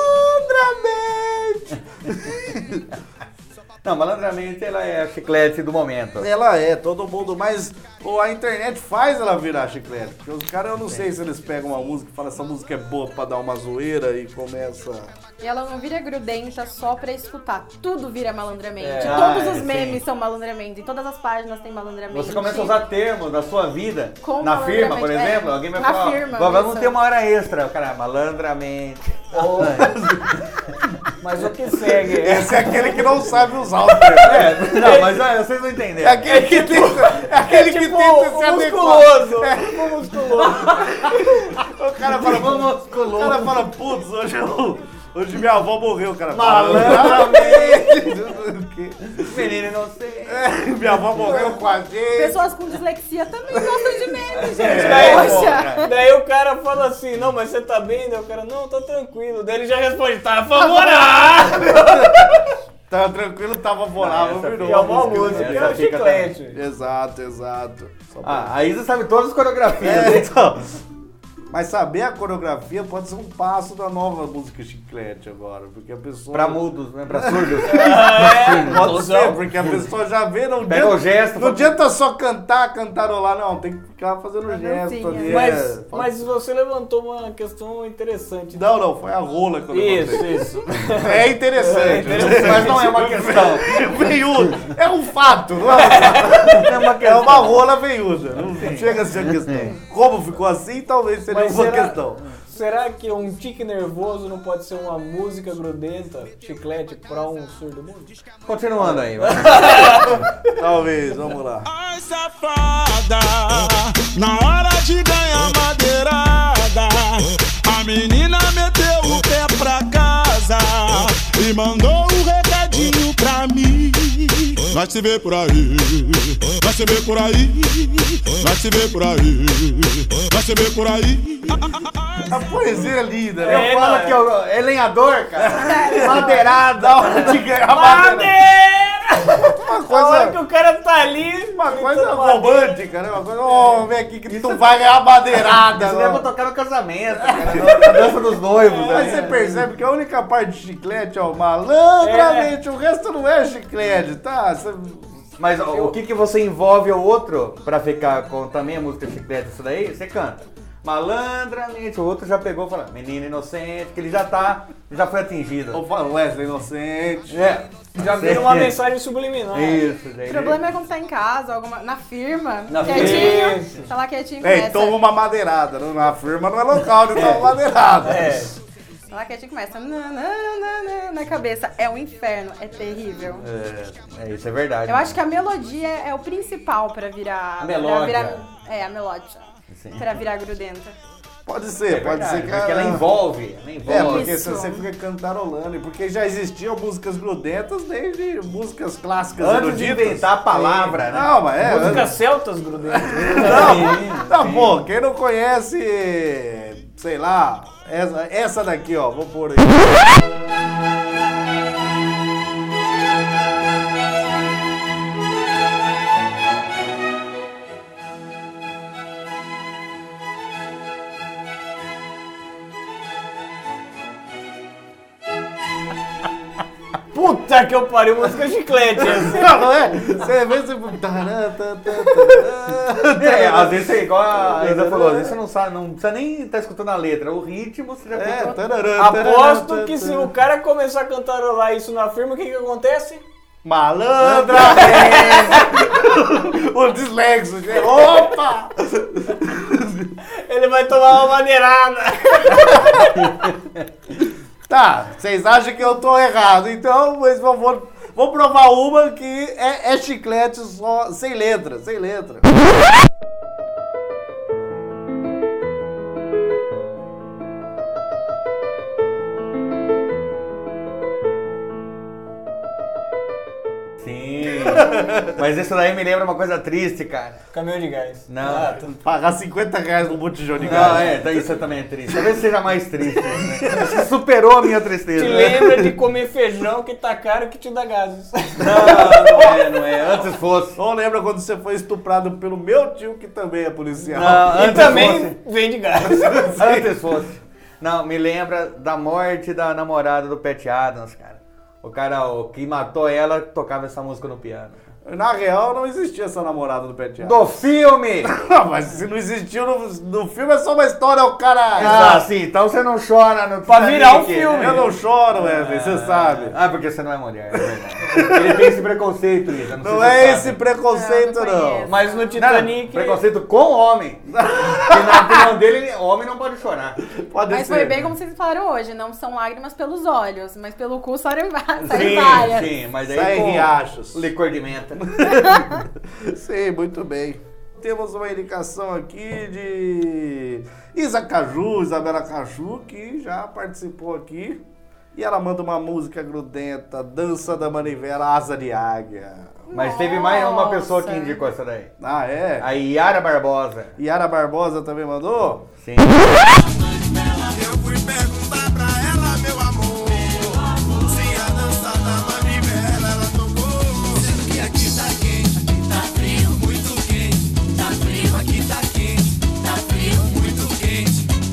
Não, malandramente ela é a chiclete do momento. Ela é, todo mundo, mas a internet faz ela virar chiclete. Porque os caras, eu não sei se eles pegam uma música e falam essa música é boa pra dar uma zoeira e começa... E ela não vira grudenta só pra escutar. Tudo vira malandramente. É. Todos os Sim. memes são malandramente. Em todas as páginas tem malandramente. Você começa a usar termos da sua vida. Com na firma, por malandramente, exemplo. é. Alguém vai Na falar, firma, vamos isso. ter uma hora extra. O cara, malandramente. Mas o que segue? Esse é aquele que não sabe usar o termo. Não, mas olha, vocês não É entenderam. aquele que tenta, que Tipo, tenta se adequar. musculoso. O cara fala, musculoso. O cara fala, putz, hoje minha avó morreu, cara. Menino inocente. Minha avó morreu com a gente. Pessoas com dislexia também gostam de memes, gente. Daí, Poxa. daí o cara fala assim, não, mas você tá bem? Daí o cara, não, tô tranquilo. Daí ele já responde, tá favorável. Tava tranquilo, tava favorável, Essa virou Que é uma música. música, Essa é um fica chiclete. Exato. Só pra- A Isa sabe todas as coreografias. Então, Mas saber a coreografia pode ser um passo da nova música Chiclete agora, porque a pessoa... Pra mudos, né? Pra surdos. Pode ser, porque a pessoa já vê, não Pega o gesto. Não adianta só cantarolar, não, tem que ficar fazendo gesto ali. Mas você levantou uma questão interessante. Não, foi a rola que eu levantei. Isso. É interessante, Mas não é uma questão. Veiuda. É um fato, não é uma questão. É uma rola veiuda. Não chega a ser uma questão. Como ficou assim, talvez seria uma questão. Será que um tique nervoso não pode ser uma música grudenta, chiclete, pra um surdo mudo? Continuando aí, vai. Talvez, vamos lá. Ai, safada, na hora de ganhar madeirada, a menina meteu o pé pra casa e mandou um recadinho pra mim. Vai se ver por aí, vai se ver por aí, vai se ver por aí, vai se ver por aí. A poesia é linda, né? Eu falo que é lenhador, cara. Madeirada. Da hora de ganhar Madeira! Uma A coisa... hora que o cara tá ali... Uma coisa romântica, né? Uma coisa, vem aqui que tu vai ganhar madeirada. Isso leva a tocar no casamento, cara, na dança dos noivos. Mas né? você percebe que a única parte de chiclete é o malandramente, o resto não é chiclete, tá? Mas o que você envolve o outro pra ficar com também a música chiclete, isso daí? Você canta. Malandramente, o outro já pegou e falou, menino inocente, que ele já foi atingido. Ou fala, Wesley inocente. É. Já veio uma mensagem subliminar. Isso, O daí. problema é quando tá em casa, na firma, Na quietinho, firma. tá lá quietinho, É, começa. toma uma madeirada. Na firma não é local de tomar madeirada. Tá lá quietinho, começa na cabeça. É um inferno, é terrível. Isso é verdade. Eu acho que a melodia é o principal pra virar... A melódia. A melódia. Sim. Pra virar grudenta. Pode ser, pode ser que porque ela envolve. É, porque Isso. você fica cantarolando, porque já existiam músicas grudentas desde músicas clássicas Antes de eruditas. inventar a palavra, né? Não, mas é. Músicas celtas grudentas. Não, pô, quem não conhece, sei lá, essa daqui, ó, vou pôr aí. Puta que eu pariu, música chiclete. Não é? Você vê, você... Às vezes é igual a Isa falou, às vezes você não sabe, não precisa nem estar escutando a letra, o ritmo você já fica... Aposto que se o cara começar a cantarolar isso na firma, o que acontece? Malandra! O dislexo, opa! Ele vai tomar uma maneirada. Tá, vocês acham que eu tô errado, então mas vou provar uma que é chiclete só, sem letra, sem letra. Sim, mas isso daí me lembra uma coisa triste, cara. Caminhão de gás. Não. Pagar R$50 no botijão de Não, gás. isso também é triste. Talvez seja mais triste. Né? Você superou a minha tristeza. Te lembra de comer feijão que tá caro que te dá gases. Não é. Antes fosse. Ou lembra quando você foi estuprado pelo meu tio, que também é policial? Não, E também vende gás. Antes fosse. Não, me lembra da morte da namorada do Pat Adams, cara. O cara que matou ela tocava essa música no piano. Na real, não existia essa namorada do Pat Adams. Do filme! Mas se não existiu no filme, é só uma história, o cara... Ah, sim, então você não chora no Pra virar um Titanic, filme. né? Eu não choro, Wesley, você sabe. Ah, porque você não é mulher, é verdade. Ele tem esse preconceito, Isa. Não sei se é você esse sabe. preconceito, Não, não não. conheço. Mas no Titanic... Não, preconceito com o homem. Porque na opinião dele, homem não pode chorar. Pode Mas ser. foi bem como vocês falaram hoje, não são lágrimas pelos olhos, mas pelo cu saem várias. Sim, mas aí Sai em com riachos. licor de menta. Sim, muito bem. Temos uma indicação aqui de Isabela Caju, que já participou aqui. E ela manda uma música grudenta, Dança da Manivela, Asa de Águia. Mas teve mais uma pessoa que Nossa. indicou essa daí. Ah, é? A Yara Barbosa. Yara Barbosa também mandou? Sim. Eu fui perguntar pra ela, meu amor, se a dança da manivela ela tocou. Sendo que aqui tá quente, tá frio, muito quente. Tá frio, aqui tá quente, tá frio, muito quente.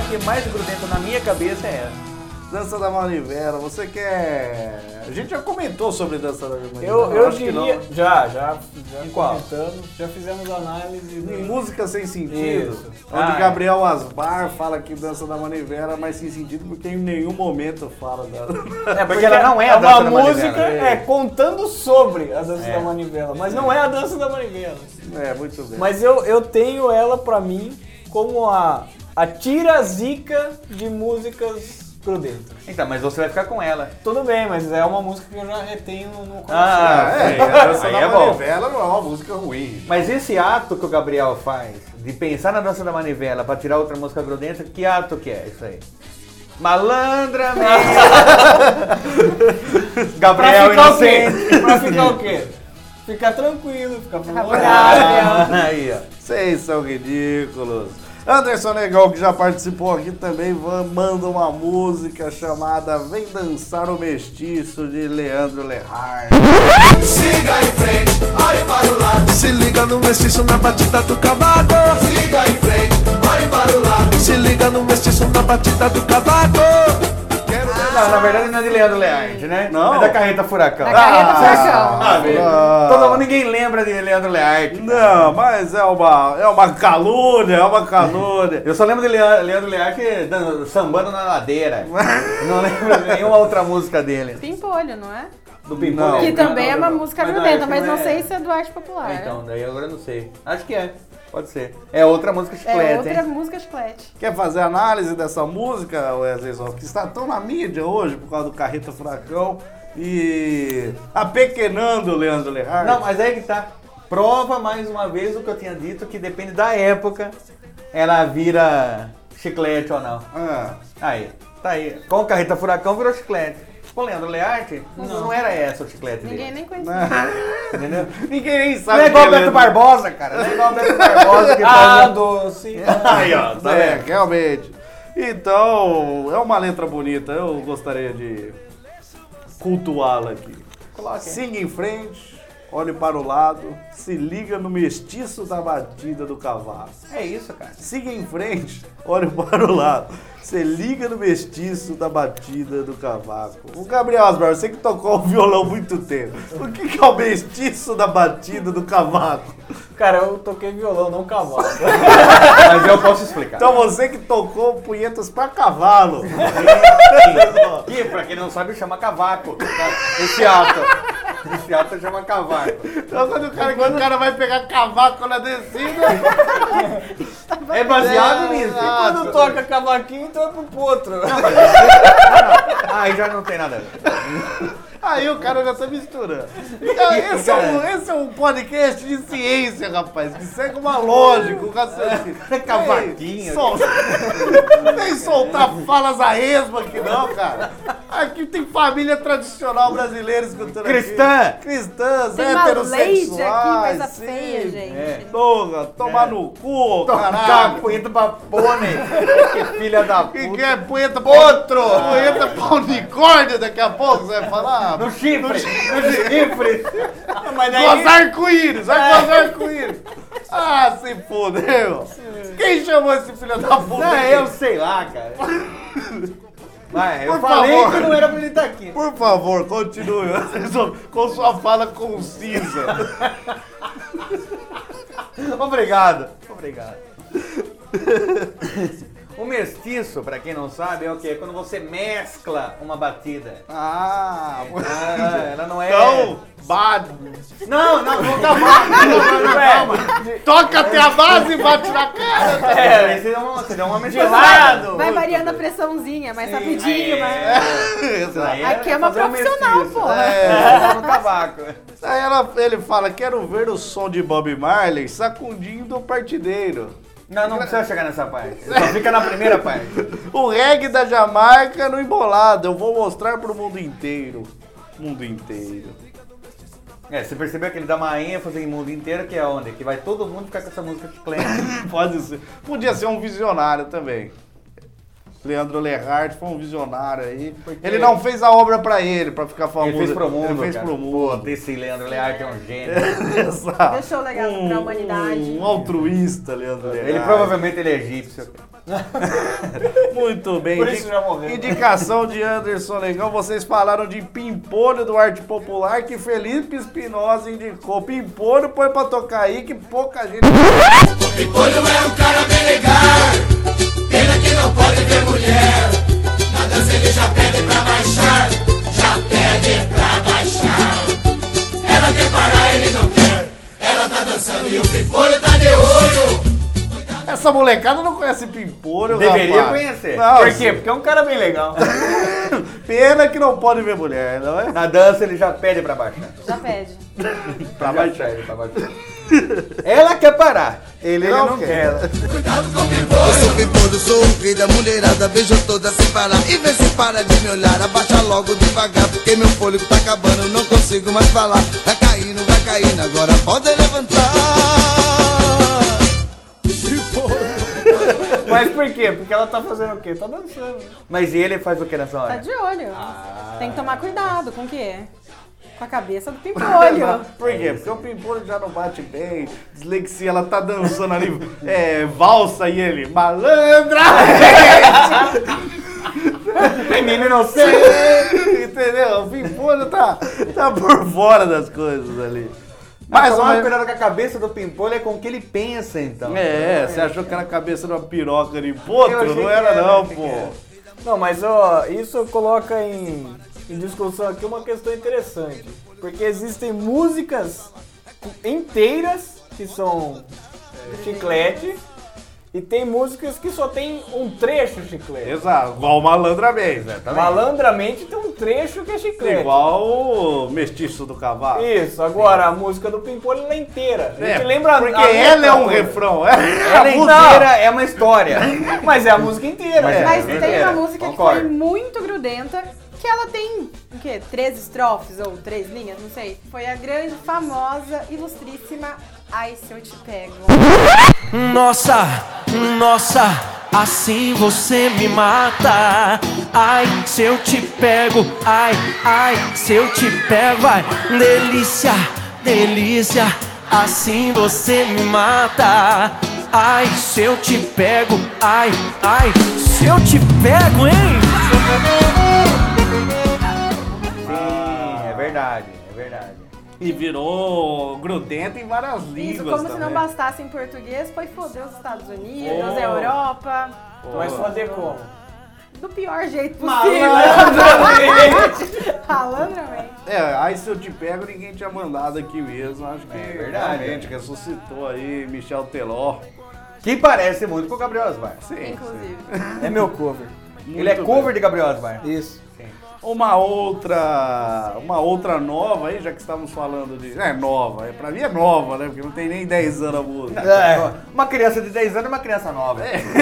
que mais grudenta na minha cabeça é essa. Dança da Manivela, você quer... A gente já comentou sobre Dança da Manivela. Eu acho que diria... não. Já Em qual? comentamos, já fizemos análise. Em Música Sem Sentido, Isso. onde Gabriel Asbar fala que Dança da Manivela, mas sem sentido porque em nenhum momento fala dela. É, porque ela não é a dança uma da música manivela. contando sobre a dança da manivela, mas não é a dança da manivela. É, muito bem. Mas eu tenho ela pra mim como a tira-zica de músicas grudentas. Então, mas você vai ficar com ela. Tudo bem, mas é uma música que eu já retenho no coração. a Dança aí da é bom. Manivela não é uma música ruim. Mas esse ato que o Gabriel faz, de pensar na dança da manivela pra tirar outra música grudenta, que ato que é isso aí? Malandramente! Gabriel inocente! Pra ficar o quê? Ficar tranquilo, ficar favorável. Aí, ó. Vocês são ridículos. Anderson Negão, que já participou aqui também, manda uma música chamada Vem Dançar o Mestiço, de Leandro Lehardt. Siga em frente, olhe para o lado. Se liga no mestiço na batida do cavaco. Siga em frente, olhe para o lado. Se liga no mestiço na batida do cavaco. Não, na verdade não é de Leandro Lehardt, né? Não? É da Carreta Furacão. Da Carreta Furacão. Todo mundo, ninguém lembra de Leandro Lehardt. Não, mas é uma calúnia, Eu só lembro de Leandro Lehardt sambando na ladeira. Não lembro de nenhuma outra música dele. Pimpolho, não é? Do Pimpolho. Que também é uma música grudenta, mas não é. sei se é do arte popular. Então, daí agora eu não sei. Acho que é. Pode ser. É outra música chiclete, É outra hein? música chiclete. Quer fazer análise dessa música, Wesley Zoffi, que está tão na mídia hoje por causa do Carreta Furacão e apequenando o Leandro Lehardt? Não, mas aí que tá. Prova mais uma vez o que eu tinha dito, que depende da época, ela vira chiclete ou não. Aí, tá aí. Com o Carreta Furacão virou chiclete. Com o Leandro Lehardt, não era essa o chiclete Ninguém dele. nem conhecia. Entendeu? Ninguém nem Não sabe. é igual o quem Beto Barbosa, cara. Não é igual o Beto Barbosa que faz... Doce. Aí, ó. Tá É, vendo? realmente. Então, é uma letra bonita, eu gostaria de cultuá-la aqui. Siga em frente, olhe para o lado, se liga no mestiço da batida do cavalo. É isso, cara. Siga em frente, olhe para o lado, se liga no mestiço da batida do cavaco. O Gabriel Asbar, você que tocou o violão há muito tempo, o que é o mestiço da batida do cavaco? Cara, eu toquei violão, não cavalo. Mas eu posso explicar. Então você que tocou punhetas pra cavalo. Que, pra quem não sabe, chama cavaco. Esse ato. Esse ato chama cavaco. Então quando o cara vai pegar cavaco na descida... É baseado nisso. Quando toca cavaquinho, então é pro potro. Aí já não tem nada a ver. Aí o cara já tá misturando. Então, esse é um podcast de ciência, rapaz, que segue uma lógica, um raciocínio. Cavaquinho. Nem soltar falas a esmo aqui não, cara. Aqui tem família tradicional brasileira escutando Cristã. aqui. Cristãs, Tem uma heterossexuais. leite aqui, coisa sim. feia, gente. Porra, tomar no cu, Tocar caralho. punheta pra pônei. Que filha da Que puta. que é punheta potro? Punheta pra unicórnio daqui a pouco, você vai falar? No chifre. No chifre. Mas Gozar arco-íris, vai gozar arco-íris. Ah, se fodeu. Quem chamou esse filho da puta? Não, aqui? eu sei lá, cara. Mas eu Por falei favor. que não era pra ele estar aqui. Por favor, continue com sua fala concisa. Obrigado. Obrigado. O mestiço, pra quem não sabe, é o quê? É quando você mescla uma batida. Ah, Ela não é... então, bate. Não cavalo. Calma. Toca até a base e bate na cara. É, você deu uma mesclada. gelado. Vai variando a pressãozinha, mais rapidinho, mas... Aí Aqui é uma fazer um profissional, mestiço. pô. É, no cavaco. Aí ele fala, quero ver o som de Bob Marley sacudindo o partideiro. Não precisa chegar nessa parte. Só fica na primeira parte. O reggae da Jamaica no embolado, eu vou mostrar pro mundo inteiro. Mundo inteiro. É, você percebeu que ele dá uma ênfase em mundo inteiro, que é onde? Que vai todo mundo ficar com essa música chiclete. Pode ser. Podia ser um visionário também. Leandro Lehardt foi um visionário aí. Ele não fez a obra pra ele, pra ficar famoso. Ele fez pro mundo, Ele fez cara. pro mundo. Pô, esse Leandro Lehardt é um gênio. Exato. Deixou o legado pra humanidade. Um altruísta, Leandro Lehardt. Ele provavelmente ele é egípcio. Muito bem. Por isso já morreu. Indicação de Anderson Negão. Vocês falaram de Pimpolho do Arte Popular, que Felipe Espinosa indicou. Pimpolho põe pra tocar aí, que pouca gente... Pimpolho é um cara bem legal, pena que não pode ver mulher. Na dança ele já pede pra baixar, Ela quer parar, ele não quer. Ela tá dançando e o Pimpolho tá de olho. Essa molecada não conhece Pimpolho, Deveria rapaz. conhecer. Não, Por quê? Porque é um cara bem legal. Pena que não pode ver mulher, não é? Na dança ele já pede pra baixar. Já pede. Pra baixar. Ela quer parar, ele não quer. Eu sou Pimpolho, sou o rei da mulherada. Beijo toda sem parar e vê se para de me olhar. Abaixa logo devagar, porque meu fôlego tá acabando. Não consigo mais falar. Vai caindo, agora pode levantar. Mas por quê? Porque ela tá fazendo o quê? Tá dançando. Mas e ele faz o que nessa Tá hora? de olho. Tem que tomar cuidado com o quê? Com a cabeça do Pimpolho. Por quê? Porque o Pimpolho já não bate bem, dislexia, ela tá dançando ali, valsa e ele, malandra! Menino inocente. Entendeu? O Pimpolho tá por fora das coisas ali. Mas Mas tomar cuidado com a cabeça do Pimpolho é com o que ele pensa, então. você achou que era a cabeça de uma piroca de potro? Eu achei Não que era era, não, achei pô. que era. Não, mas ó, isso coloca em discussão aqui uma questão interessante. Porque existem músicas inteiras que são chiclete e tem músicas que só tem um trecho chiclete. Exato, igual malandramente, né? Malandramente tem um trecho que é chiclete. Igual o mestiço do cavalo. Isso, agora a música do Pimpolho ela é inteira. A gente lembra porque a ela é um letra, refrão. Ela Não. inteira é uma história. Mas é a música inteira. Mas Mas É, tem inteira, uma música concordo. que foi muito grudenta, que ela tem, o quê? 3 estrofes ou 3 linhas, não sei. Foi a grande, famosa, ilustríssima Ai Se Eu Te Pego. Nossa, assim você me mata. Ai, se eu te pego, ai, se eu te pego, ai, delícia, assim você me mata. Ai, se eu te pego, ai, se eu te pego, hein? Sim, é verdade. E virou grudento em várias línguas Isso, como se também. não bastasse em português, foi foder os Estados Unidos, a Europa. Mas foder como? Do pior jeito possível. Malandramente. Aí se eu te pego, ninguém tinha mandado aqui mesmo. Acho que verdade. realmente ressuscitou aí Michel Teló. Que parece muito com o Gabriel Asmar. Sim, Inclusive. É meu cover. Ele é cover de Gabriel Asmar. Isso. Uma outra nova aí, já que estávamos falando de... nova. Pra mim é nova, né? Porque não tem nem 10 anos a música. Uma criança de 10 anos é uma criança nova.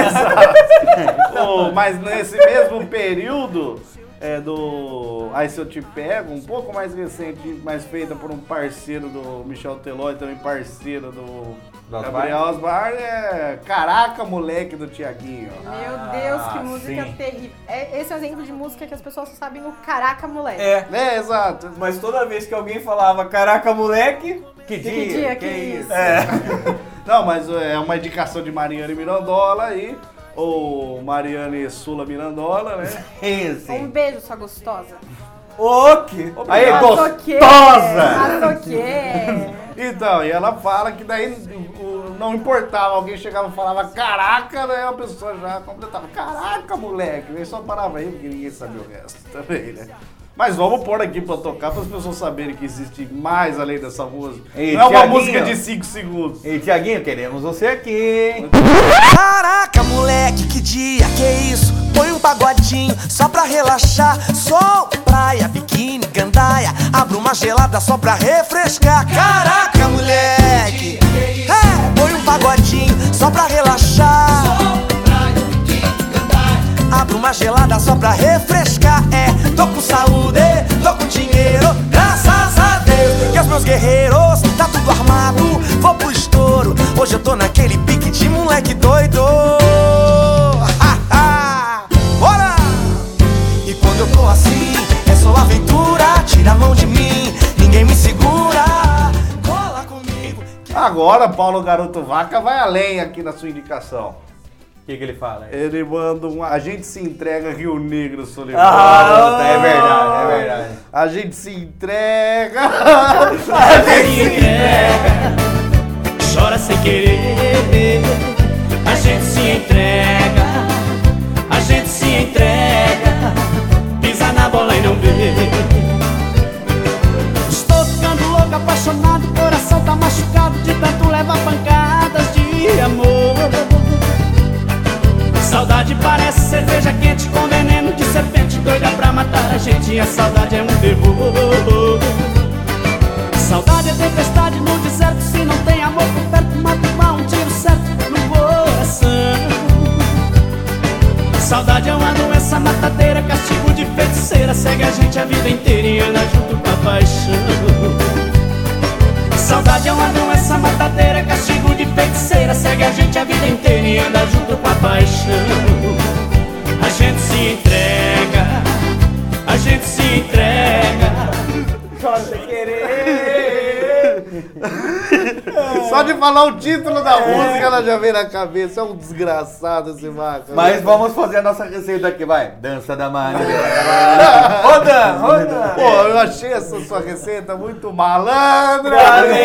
Mas nesse mesmo período do Ai Se Eu Te Pego, um pouco mais recente, mais feita por um parceiro do Michel Teló e também parceiro do Gabriel Asmar, Caraca Moleque do Tiaguinho. Meu Deus, que música terrível. Esse é um exemplo de música que as pessoas só sabem o caraca, moleque. Exato. Mas toda vez que alguém falava caraca, moleque, Que dia, que isso? Não, mas é uma indicação de Mariane Mirandola aí, ou Mariane Sula Mirandola, né? Isso. Um beijo, sua gostosa. que? Aí, Masoquê, gostosa! masoquê. Então, e ela fala que daí não importava, alguém chegava e falava caraca, né? A pessoa já completava, caraca, moleque. Aí só parava aí, porque ninguém sabia o resto também, né? Mas vamos pôr aqui pra tocar, para as pessoas saberem que existe mais além dessa música. Ei, não é uma Thiaguinho. música de 5 segundos. E Tiaguinho, queremos você aqui, hein? Caraca, moleque, que dia, que isso? Põe um pagodinho só pra relaxar. Sol, praia, biquíni, gandaia. Abra uma gelada só pra refrescar. Caraca, moleque, põe um pagodinho só pra relaxar. Abra uma gelada só pra refrescar. Tô com saúde, tô com dinheiro, graças a Deus. Que os meus guerreiros, tá tudo armado, vou pro estouro. Hoje eu tô naquele pique de moleque doido. Bora! E quando eu tô assim, é só aventura. Tira a mão de mim, ninguém me segura. Cola comigo. Agora, Paulo Garoto Vaca vai além aqui na sua indicação. O que ele fala? Ele manda a gente se entrega Rio Negro Solidário. É verdade, é verdade. A gente se entrega. A gente se entrega, chora sem querer. A gente se entrega, a gente se entrega, pisa na bola e não vê. Estou ficando louco, apaixonado, coração tá machucado de tanto levar pancadas de amor. Saudade parece cerveja quente com veneno de serpente, doida pra matar a gente, e a saudade é um terror. Saudade é tempestade no deserto, se não tem amor por perto, mata um tiro certo no coração. Saudade é uma doença matadeira, castigo de feiticeira, segue a gente a vida inteira e anda junto com a paixão. Saudade é uma doença matadeira, castigo de feiticeira, segue a gente a vida inteira e anda junto com a paixão. A gente se entrega, a gente se entrega, Chora sem querer. Só de falar o título da música ela já vem na cabeça. É um desgraçado esse Maca. Mas vamos fazer a nossa receita aqui, vai. Dança da Mari. Roda. Pô, eu achei essa sua receita muito malandra.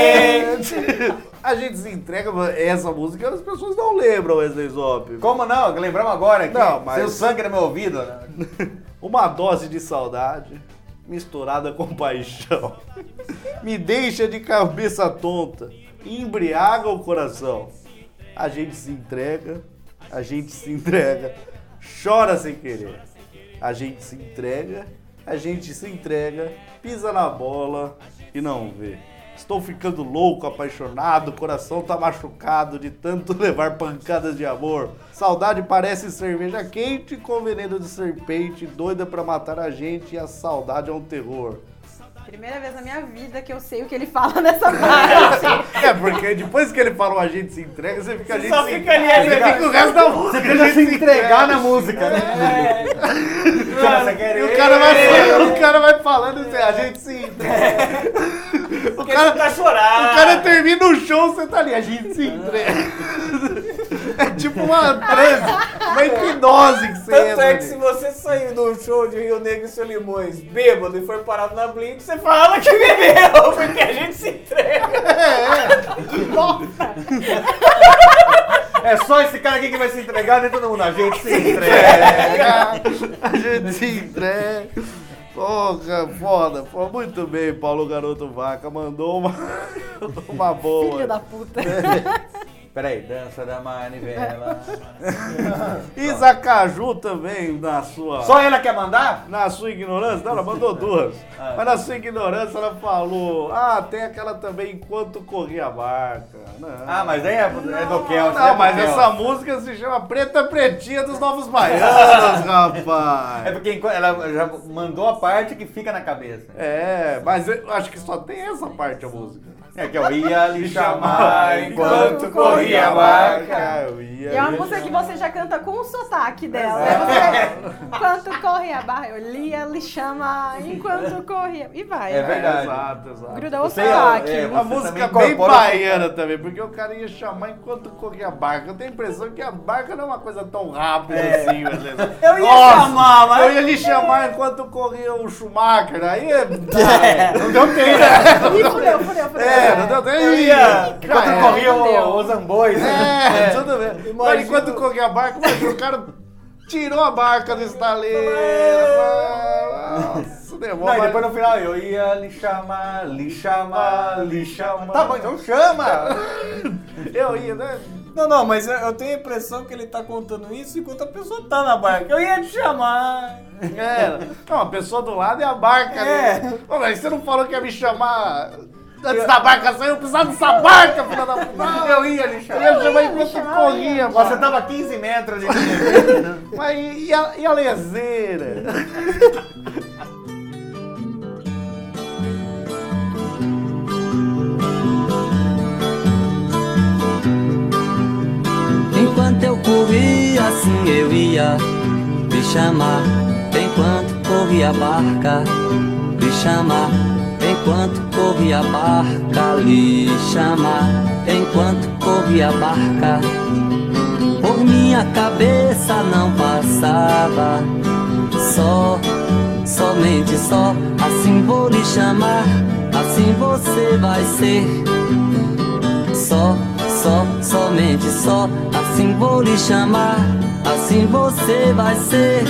A gente se entrega, essa música as pessoas não lembram, Wesley Zop. Como não? Lembramos agora aqui. Não, mas- Seu sangue no meu ouvido. Uma dose de saudade misturada com paixão me deixa de cabeça tonta e embriaga o coração. A gente se entrega, a gente se entrega, chora sem querer. A gente se entrega, a gente se entrega, pisa na bola e não vê. Estou ficando louco, apaixonado, o coração tá machucado de tanto levar pancadas de amor. Saudade parece cerveja quente com veneno de serpente, doida pra matar a gente, e a saudade é um terror. Primeira vez na minha vida que eu sei o que ele fala nessa parte. É, porque depois que ele falou a gente se entrega, você fica a gente Só se fica ali, entrega, você você fica o resto da música. Você precisa se entregar na música, né? E o cara vai falando assim, a gente se entrega. O cara tá chorando. O cara termina o show, você tá ali, a gente se entrega. É tipo uma transe, uma hipnose que você Tanto entra é que ali. se você sair do show de Rio Negro e Solimões bêbado e for parado na Blink, você fala que bebeu, porque a gente se entrega. É só esse cara aqui que vai se entregar, nem todo mundo. A gente se entrega. A gente se entrega. Porra, foda. Muito bem, Paulo Garoto Vaca. Mandou uma boa. Filho da puta. Peraí, dança da manivela. Isacaju também, na sua... Só ela quer mandar? Na sua ignorância? Não, ela mandou duas. Mas na sua ignorância ela falou... Ah, tem aquela também, Enquanto Corria a Barca. Não. Ah, mas aí é do Kelso. Não, mas essa música se chama Preta Pretinha dos Novos Baianos, rapaz. É porque ela já mandou a parte que fica na cabeça. É, mas eu acho que só tem essa parte a música. É que eu ia lhe chamar enquanto corria a barca. E é uma música que você já canta com o sotaque dela. Você, enquanto corre a barra, eu lia, lhe chama, enquanto corria. E vai. É verdade. Exato. Gruda o Você- sotaque. é, A Você música também bem incorpora- baiana também, porque o cara ia chamar enquanto corria a barca. Eu tenho a impressão que a barca não é uma coisa tão rápida assim, às vezes. Eu ia Nossa, chamar, mas... eu ia lhe chamar enquanto corria o Schumacher. Aí não deu tempo. Ih, fudeu. É, não deu tempo. Eu ia- Enquanto corria Entendeu? os ambois. É, tudo bem. Mas Imagina- enquanto corria a barca, o cara tirou a barca do estaleiro. Nossa, demora. Não, e depois no final eu ia lhe chamar, lhe chamar, lhe chamar. Tá bom, então chama! Eu ia, né? Não, mas eu tenho a impressão que ele tá contando isso enquanto a pessoa tá na barca. Eu ia te chamar. É. Não, a pessoa do lado é a barca, né? Pô, mas você não falou que ia me chamar antes da barca sair? Eu precisava dessa barca, filha da puta. Não, Eu ia lhe eu chamar. ia chamar enquanto corria, Você mano. tava a 15 metros de mim. Mas e a lezeira? Enquanto eu corria assim eu ia lhe chamar. Enquanto corria a barca, lhe chamar. Enquanto corria a barca, lhe chamar. Enquanto corria a barca, por minha cabeça não passava. Somente só, assim vou lhe chamar, assim você vai ser. Somente só, assim vou lhe chamar, assim você vai ser.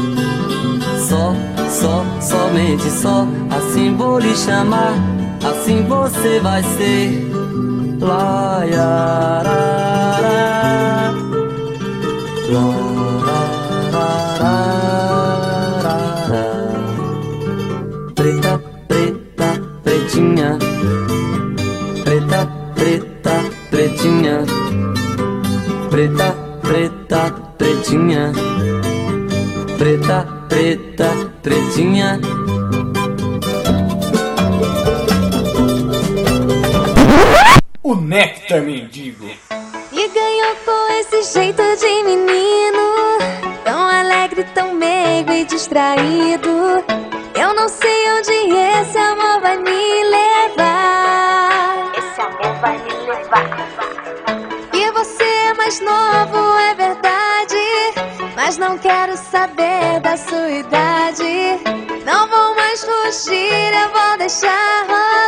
Somente só, assim vou lhe chamar, assim você vai ser. La ya ra ra, la ra ra ra. Preta, preta, pretinha, preta, preta, pretinha, preta, preta, pretinha, preta, preta, pretinha. O Néctar Mendigo. E ganhou com esse jeito de menino, tão alegre, tão meigo e distraído. Eu não sei onde esse amor vai me levar. Esse amor vai me levar. E você é mais novo, é verdade, mas não quero saber da sua idade. Não vou mais fugir, eu vou deixar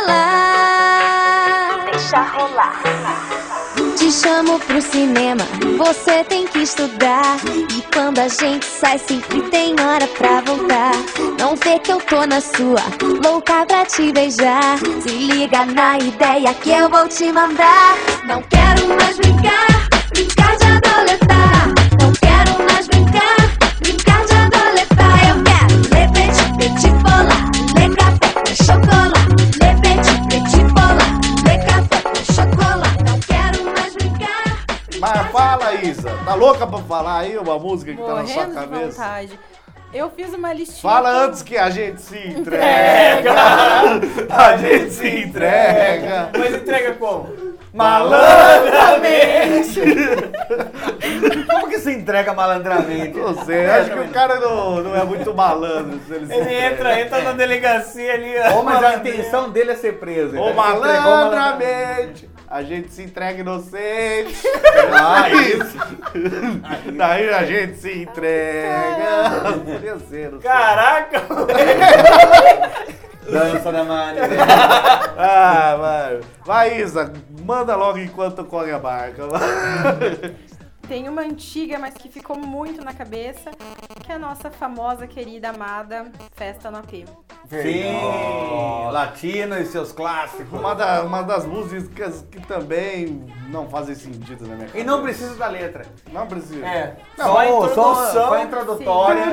rolar. Deixar rolar. Te chamo pro cinema, você tem que estudar. E quando a gente sai sempre tem hora pra voltar. Não vê que eu tô na sua, louca pra te beijar. Se liga na ideia que eu vou te mandar. Não quero mais brincar, brincar de adoletar. Não quero mais brincar, brincar de adoletar. Eu quero ler petit, petit bola, ler café com chocolate. Ler petit, petit bola, ler café com chocolate. Não quero mais brincar. Mas fala, Isa, tá louca pra falar aí uma música que tá na sua Morrendo de cabeça? vontade. Eu fiz uma listinha. Fala com- antes que a gente se entrega. A gente se entrega. Mas entrega como? Malandramente! Como que se entrega malandramente? Não sei, acho que o cara não é muito malandro. Se ele se Ele entra na delegacia ali. ó. Ô, mas a intenção dele é ser preso. Ou Ele se entregou malandramente, a gente se entrega inocente. Ah, isso. Daí a gente se entrega. Podia ser, não sei. Caraca! Dança da manhã. Ah, vai, Isa, manda logo enquanto corre a barca. Tem uma antiga, mas que ficou muito na cabeça, que é a nossa famosa, querida, amada Festa no AP. Sim, latino e seus clássicos. Uma das músicas que também não fazem sentido na minha cabeça. E não precisa da letra. Não precisa. É. Não, Só a introdução. só a introdutória.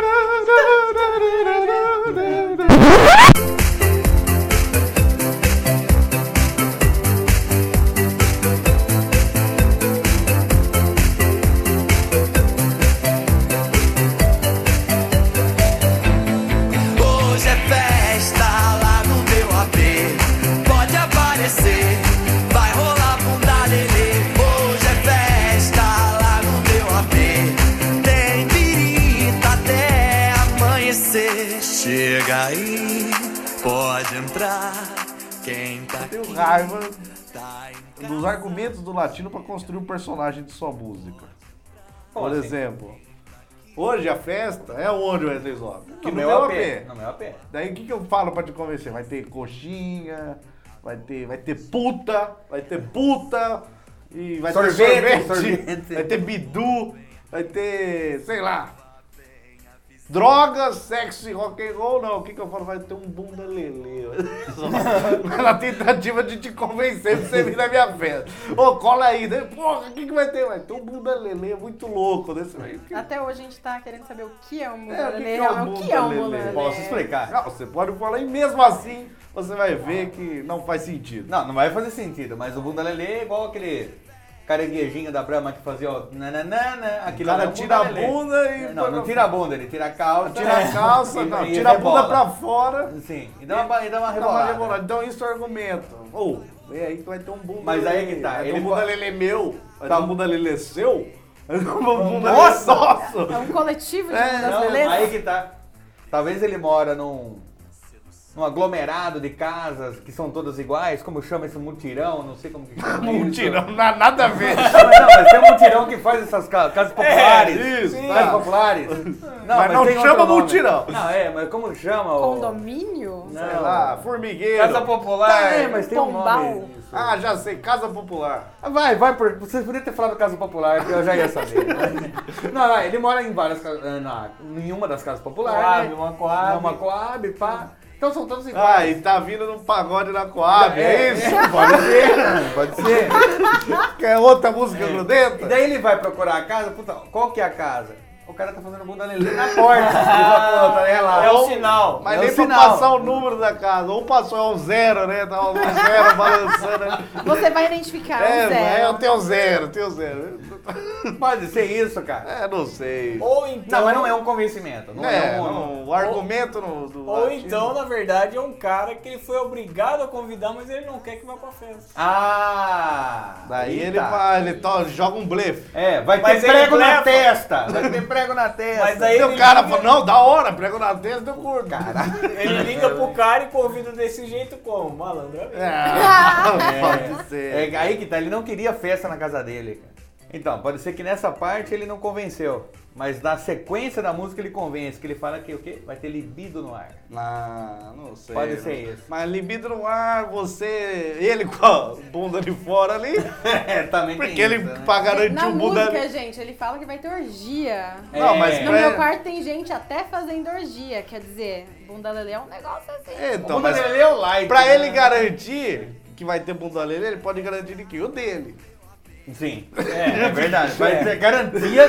Hoje é festa lá no meu AP. Pode aparecer, vai rolar bunda lelê. Hoje é festa lá no meu AP. Tem birita até amanhecer. Chega aí, pode entrar. Quem tá Tenho aqui raiva tá em dos argumentos do latino pra construir um personagem de sua música. Por exemplo, hoje a festa é onde, Wesley Zop? Que no meu AP. No meu AP. Daí o que eu falo pra te convencer? Vai ter coxinha, vai ter puta, e vai ter sorvete, vai ter bidu, vai ter, sei lá, drogas, sexo e rock and roll, não. O que eu falo? Vai ter um bunda lelê. Na tentativa de te convencer pra você vir na minha festa. Ô, cola aí. Daí, porra, o que vai ter? Vai ter um bunda lelê muito louco desse aí. Até hoje a gente tá querendo saber o que é um É, o que mulelê. que é um O que é um mulelê? mulelê? Posso explicar? Não, você pode falar e mesmo assim você vai ver que não faz sentido. Não vai fazer sentido, mas o bunda lelê é igual aquele caranguejinho da Brahma que fazia, ó, nananana, O aquilo cara é um tira a lelê. bunda e... Não tira a bunda, ele tira a calça. Tira a calça, e- não, e tira a bunda rebola. pra fora. Sim, e dá uma Dá uma rebolada. rebolada. Então isso é o argumento. Ou, vem aí que vai ter um bunda Mas aí lelê. que tá, Vai ter ele um bunda pode- lelê meu, vai Tá. ter um bunda lelê seu, vai ter um bunda Nossa! lelê nosso. É um coletivo de É, bundas Não, lelês? aí que tá. Talvez ele mora num num aglomerado de casas que são todas iguais, como chama esse mutirão, não sei como que chama Mutirão, nada a ver. Mas tem um mutirão que faz essas casas populares. Isso, casas populares. Mas não tem chama outro nome. mutirão. Não, mas como chama? Condomínio? Não. Sei lá, formigueiro. Casa popular. Mas tem um Pombal. nome. Ah, já sei, Casa Popular. Vai, vocês poderiam ter falado Casa Popular, que eu já ia saber. Não, ele mora em várias casas, em uma das casas populares, Coab, né? uma Coab. Pá. Então são todos iguais. Ah, e tá vindo num pagode na Coab, é isso? Pode ser. Quer outra música grudenta? E daí ele vai procurar a casa, puta, qual que é a casa? O cara tá fazendo bunda lelê na porta. Lá. É o sinal. Mas É nem o pra sinal. passar o número da casa. Ou passou, é um zero, né? Tá um zero balançando. Você vai identificar um zero. Eu tenho zero. Pode ser isso, cara. É, não sei. Ou então... Não, mas não é um convencimento. O argumento do Ou artista. então, na verdade, é um cara que ele foi obrigado a convidar, mas ele não quer que vá pra festa. Daí eita. ele joga um blefe. Vai Mas ter ele prego na blefa. testa. Vai ter prego na testa. Mas aí E o ele cara liga- falou, não, da hora, prego na testa, eu curto. Ele liga pro cara e convida desse jeito como? Malandro. Pode ser. É aí que tá, ele não queria festa na casa dele, cara. Então, pode ser que nessa parte ele não convenceu. Mas na sequência da música ele convence, que ele fala que o quê? Vai ter libido no ar. Não sei. Pode ser isso. Mas libido no ar, ele com a bunda de fora ali, Também porque tem ele isso, né? pra garantir Na o bunda música, gente, ele fala que vai ter orgia. Não, mas No pra- meu quarto tem gente até fazendo orgia. Quer dizer, bunda lelê é um negócio assim. Então, O bunda mas lelê é o light. pra né? ele garantir que vai ter bunda lelê, ele pode garantir de quê? O dele. Sim, é verdade. Vai ter garantia.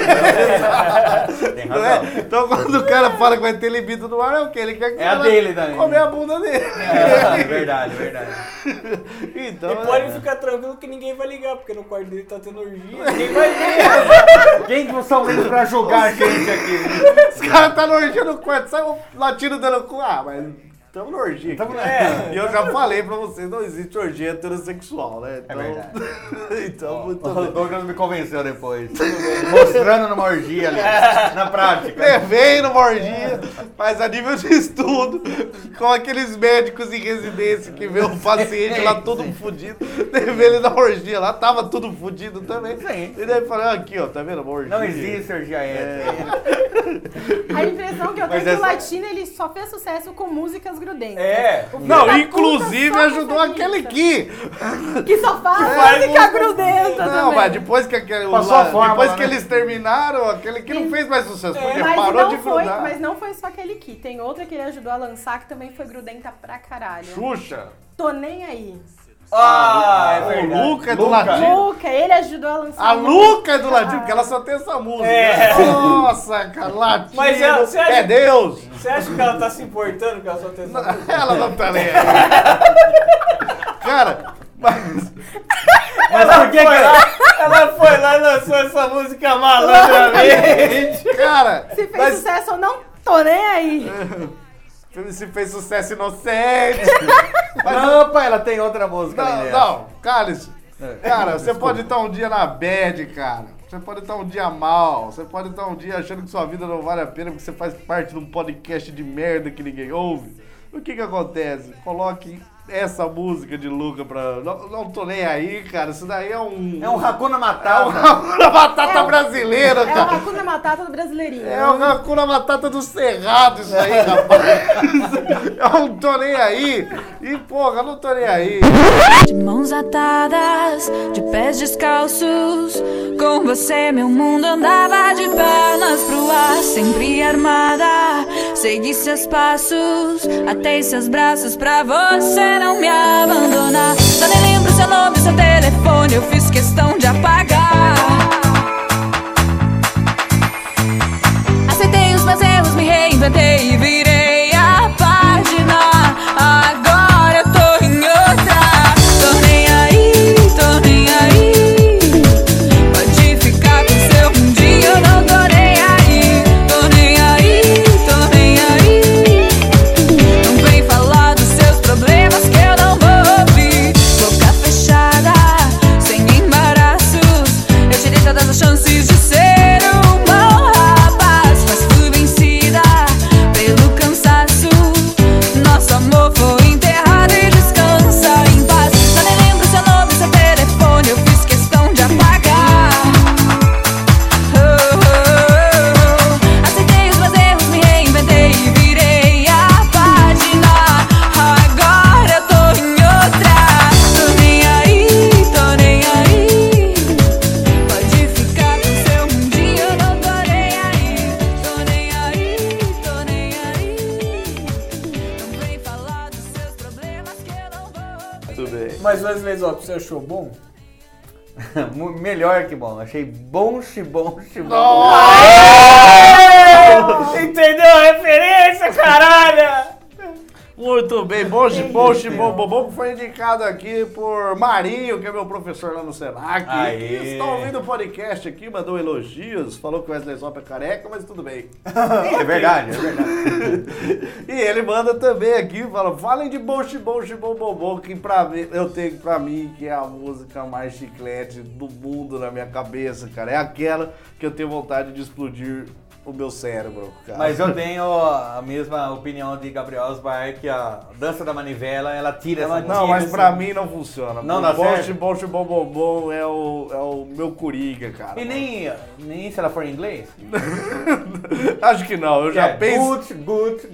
Tem Não razão. é? Então quando o cara fala que vai ter libido no ar, é o quê? Ele quer que É a ela dele também. comer a bunda dele. É verdade. Então, E pode ficar tranquilo que ninguém vai ligar, porque no quarto dele tá tendo orgia, ninguém vai ver. Quem que são eles pra julgar a gente aqui? os caras tá no orgia no quarto, sai o latido dando cu. Mas estamos no orgia. Tamo- E eu já falei pra vocês, não existe orgia heterossexual, né? Então, verdade. então, muito O bem. Douglas me convenceu depois. Mostrando numa orgia ali. Na prática. Levei numa orgia, mas a nível de estudo, com aqueles médicos em residência que vê o paciente lá todo fudido, levei ele na orgia lá, tava tudo fudido também. Sim. E daí eu falei, aqui ó, tá vendo uma orgia? Não existe orgia hétero. A impressão que eu tenho Mas é que o essa- latino ele só fez sucesso com músicas grudentas. É. O filho Não, da inclusive puta só ajudou faz aquele isso. que. só faz música grudenta Não, também. mas depois que aquele. Passou a fórmula, depois que né? eles terminaram, aquele que não fez mais sucesso, porque Mas parou não, de foi, grudar. mas não foi só aquele que. Tem outra que ele ajudou a lançar que também foi grudenta pra caralho. Xuxa. Tô nem aí. Ah, é O verdade. Luca é do latino. Luca, ele ajudou a lançar. A muito. Luca é do latino, porque ela só tem essa música. Nossa, cara, latino. Mas você acha- é Deus. Você acha que ela tá se importando que ela só tem essa música? Ela não tá nem aí. Cara, mas. Ela foi lá e lançou essa música malandramente. Cara, Se fez mas sucesso ou não, tô nem aí. se fez sucesso inocente. Não, pai, ela tem outra música ali. Não, cálice. Cara, você pode estar um dia na bad, cara. Você pode estar um dia mal. Você pode estar um dia achando que sua vida não vale a pena porque você faz parte de um podcast de merda que ninguém ouve. O que acontece? Coloque essa música de Luca pra... Não tô nem aí, cara. Isso daí é um... É um Hakuna É Matata. uma batata brasileira, É o cara. Hakuna Matata do brasileirinho. É o Hakuna Matata do Cerrado isso aí, rapaz. Eu não tô nem aí. E, porra, eu não tô nem aí. De mãos atadas, de pés descalços, com você meu mundo andava de pernas pro ar, sempre armada. Segui seus passos, atei seus braços pra você não me abandonar. Só nem lembro seu nome, seu telefone, eu fiz questão de apagar. Aceitei os meus erros, me reinventei e virei a página. Agora eu tô em outra. Tô nem aí, tô nem aí. Pode ficar com seu mundinho, eu não tô nem aí. Tô nem aí, tô nem aí. Não vem falar dos seus problemas que eu não vou ouvir. Boca fechada, sem embaraços. Eu tirei todas as chances de ser um bom rapaz, mas fui vencida pelo Mas o Wesley Zop, você achou bom? Melhor que bom. Achei bom. Entendeu a referência, caralho? Muito bem, bom, que foi indicado aqui por Marinho, que é meu professor lá no Senac. Aê. Que está ouvindo o podcast aqui, mandou elogios, falou que o Wesley Zop é careca, mas tudo bem. É verdade. E ele manda também aqui, fala, falem de bom, que eu tenho pra mim que é a música mais chiclete do mundo na minha cabeça, cara. É aquela que eu tenho vontade de explodir o meu cérebro, cara. Mas eu tenho a mesma opinião de Gabriel Osbar, que a dança da manivela, ela tira essa música. Não, mas pra mim não funciona. Não dá certo? Bom é o meu coringa, cara. E nem se ela for em inglês? Acho que não, eu já penso... Good.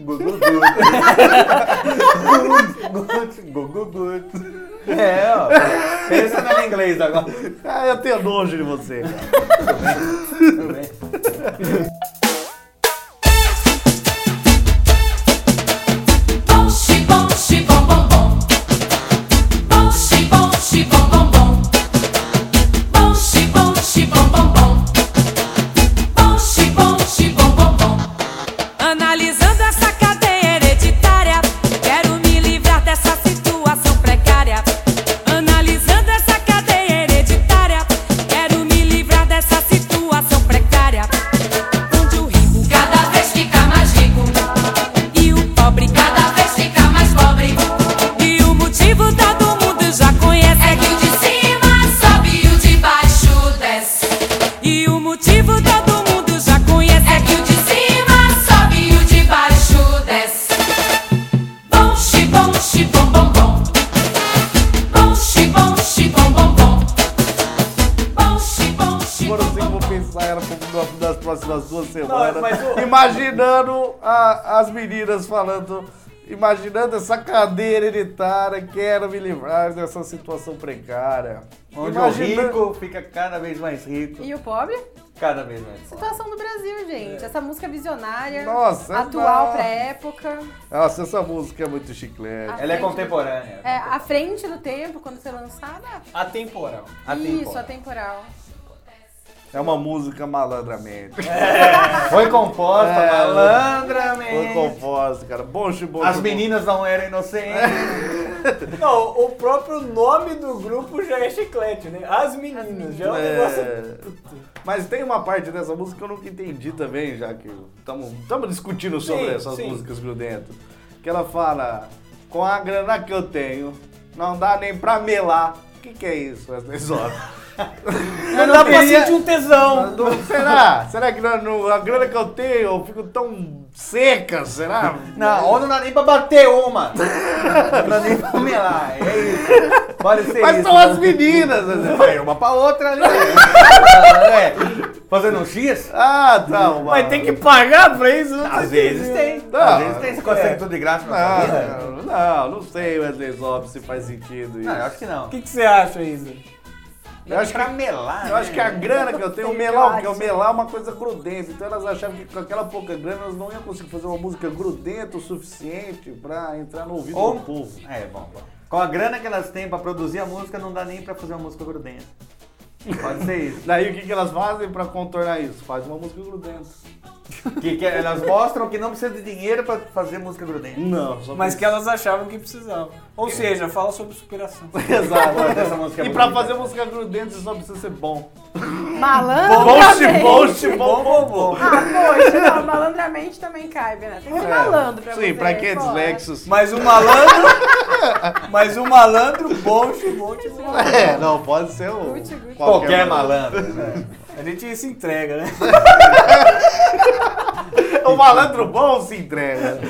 É, ó. Pensa no inglês agora. Ah, eu tenho nojo de você, cara. Tudo bem. Analisando essa cadeia hereditária, quero me livrar dessa situação precária. Analisando essa cadeia hereditária, quero me livrar dessa situação precária. Onde o rico cada vez fica mais rico e o pobre cada vez fica mais pobre. E o motivo todo mundo já conhece, é que o de cima sobe e o de baixo desce. E o motivo todo mundo já conhece, é que o de cima sobe e o de baixo desce. Bom, xibom, xibom, bom, bom. Bom, xibom, xibom, bom, bom. Bom, xibom, xibom, Agora eu sei que bom, vou bom. pensar ela como nas próximas 2 semanas. mas o- Imaginando as meninas falando... Imaginando essa cadeira hereditária, quero me livrar dessa situação precária. Onde o rico fica cada vez mais rico. E o pobre? Cada vez mais pobre. Situação do Brasil, gente. Essa música visionária, Nossa, atual não. pra época. Nossa, essa música é muito chiclete. Ela é contemporânea. É, à frente do tempo, quando ser lançada. Atemporal. Isso, atemporal. É uma música malandramente. Foi composta Foi malandramente. composta, cara. Bom. As meninas não eram inocentes. Não, o próprio nome do grupo já é chiclete, né? As meninas, já é um negócio... Mas tem uma parte dessa música que eu nunca entendi também, já que estamos discutindo sobre Sim, essas sim. músicas grudentas. Que ela fala, com a grana que eu tenho, não dá nem pra melar. O que é isso, Wesley Zop? Não dá pra sentir um tesão. Será? Será que a grana que eu tenho eu fico tão seca? Será? Não, ou não dá nem pra bater uma. Não dá nem pra melar. É isso. Pode ser Mas isso. são as meninas, né? Vai uma pra outra ali. É. Fazendo um X? Ah, tá. Mas tem que pagar pra isso? Não Às sei vezes dizer. tem. Não, Às vezes tem. Você consegue tudo de graça pra sua vida? Não sei, Wesley Zop, se faz sentido isso. Não, eu acho que não. O que você acha, Isa? Eu acho pra melar. Eu acho que a grana que eu tenho, o melar, porque o melar é uma coisa grudenta. Então elas achavam que com aquela pouca grana elas não iam conseguir fazer uma música grudenta o suficiente pra entrar no ouvido do povo. É, bom. Com a grana que elas têm pra produzir a música, não dá nem pra fazer uma música grudenta. Pode ser isso. Daí o que elas fazem pra contornar isso? Faz uma música grudenta. Que elas mostram que não precisa de dinheiro pra fazer música grudenta. Não, só Mas que elas achavam que precisavam. Ou seja, fala sobre superação. Exato. Essa música é E pra bonita. fazer música grudenta você só precisa ser bom. Malandramente. Bom. Ah, poxa, não, malandramente também cabe, né? Tem que ser malandro pra você. Sim, pra quem é pô. dislexo. Mas o malandro... Mas o malandro, bom. É, não, pode ser o... Qualquer malandro. A gente se entrega, né? O malandro bom se entrega.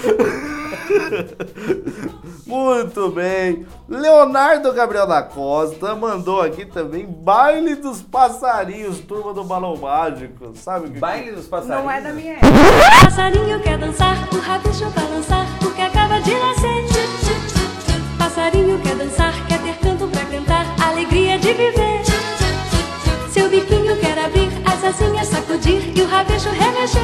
Muito bem. Leonardo Gabriel da Costa mandou aqui também Baile dos Passarinhos, turma do Balão Mágico. Sabe o que Baile dos passarinhos. Não é da minha época. Passarinho quer dançar, o rabicho balançar, porque acaba de nascer. Passarinho quer dançar, quer ter canto pra cantar, alegria de viver. Seu biquinho quer abrir, as asinhas sacudir e o rabicho remexer.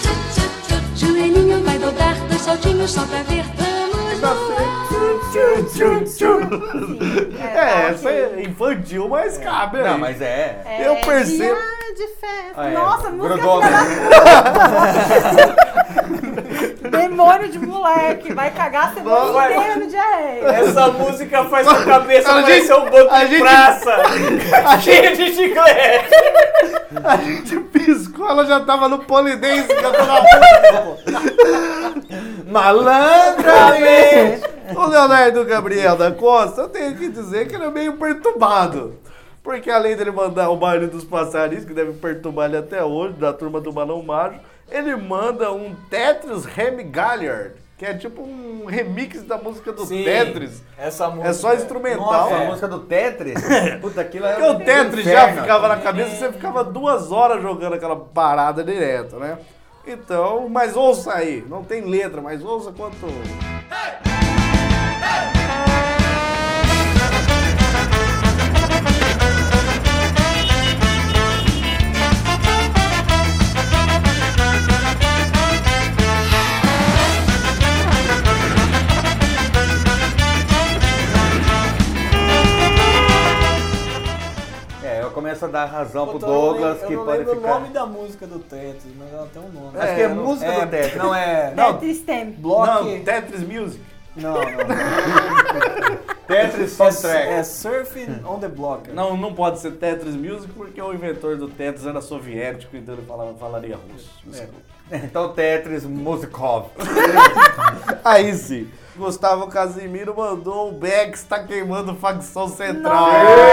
Joelhinho vai dobrar, dois saltinhos só pra ver, vamos voar. Essa é infantil, mas cabe aí. Não, mas é. Eu percebo. Dia de festa. Ah, é. Nossa, música Grudou, filha né? da puta. Demônio de moleque. Vai cagar a semana inteira no diarreia. Essa música faz a cabeça A parecer gente- um banco a de gente- praça. Cheio de chiclete. A gente piscou, ela já tava no polidense cantando a música. Malandramente! O Leonardo Gabriel da Costa, eu tenho que dizer que ele é meio perturbado. Porque além dele mandar o baile dos passarinhos, que deve perturbar ele até hoje, da turma do Balão Mágico, ele manda um Tetris Remy Gallard, que é tipo um remix da música do Sim, Tetris. essa música. É só instrumental. Nossa, a música do Tetris? Puta, aquilo é. Porque o Tetris já inferno. ficava na cabeça e você ficava 2 horas jogando aquela parada direto, né? Então, mas ouça aí. Não tem letra, mas ouça quanto... Eu começo a dar razão pro Eu Douglas, não que lembro pode o ficar. nome da música do Tetris, mas ela tem um nome. Acho que é música do Tetris. Não é. Tetris Tem. Block. Não, Tetris Music. Não. Tetris Soundtrack. É Surfing on the Block. Não pode ser Tetris Music porque o inventor do Tetris era soviético, então ele falaria russo. Desculpa. Então Tetris Musikov. Aí sim. Gustavo Casimiro mandou o Beck está queimando facção central.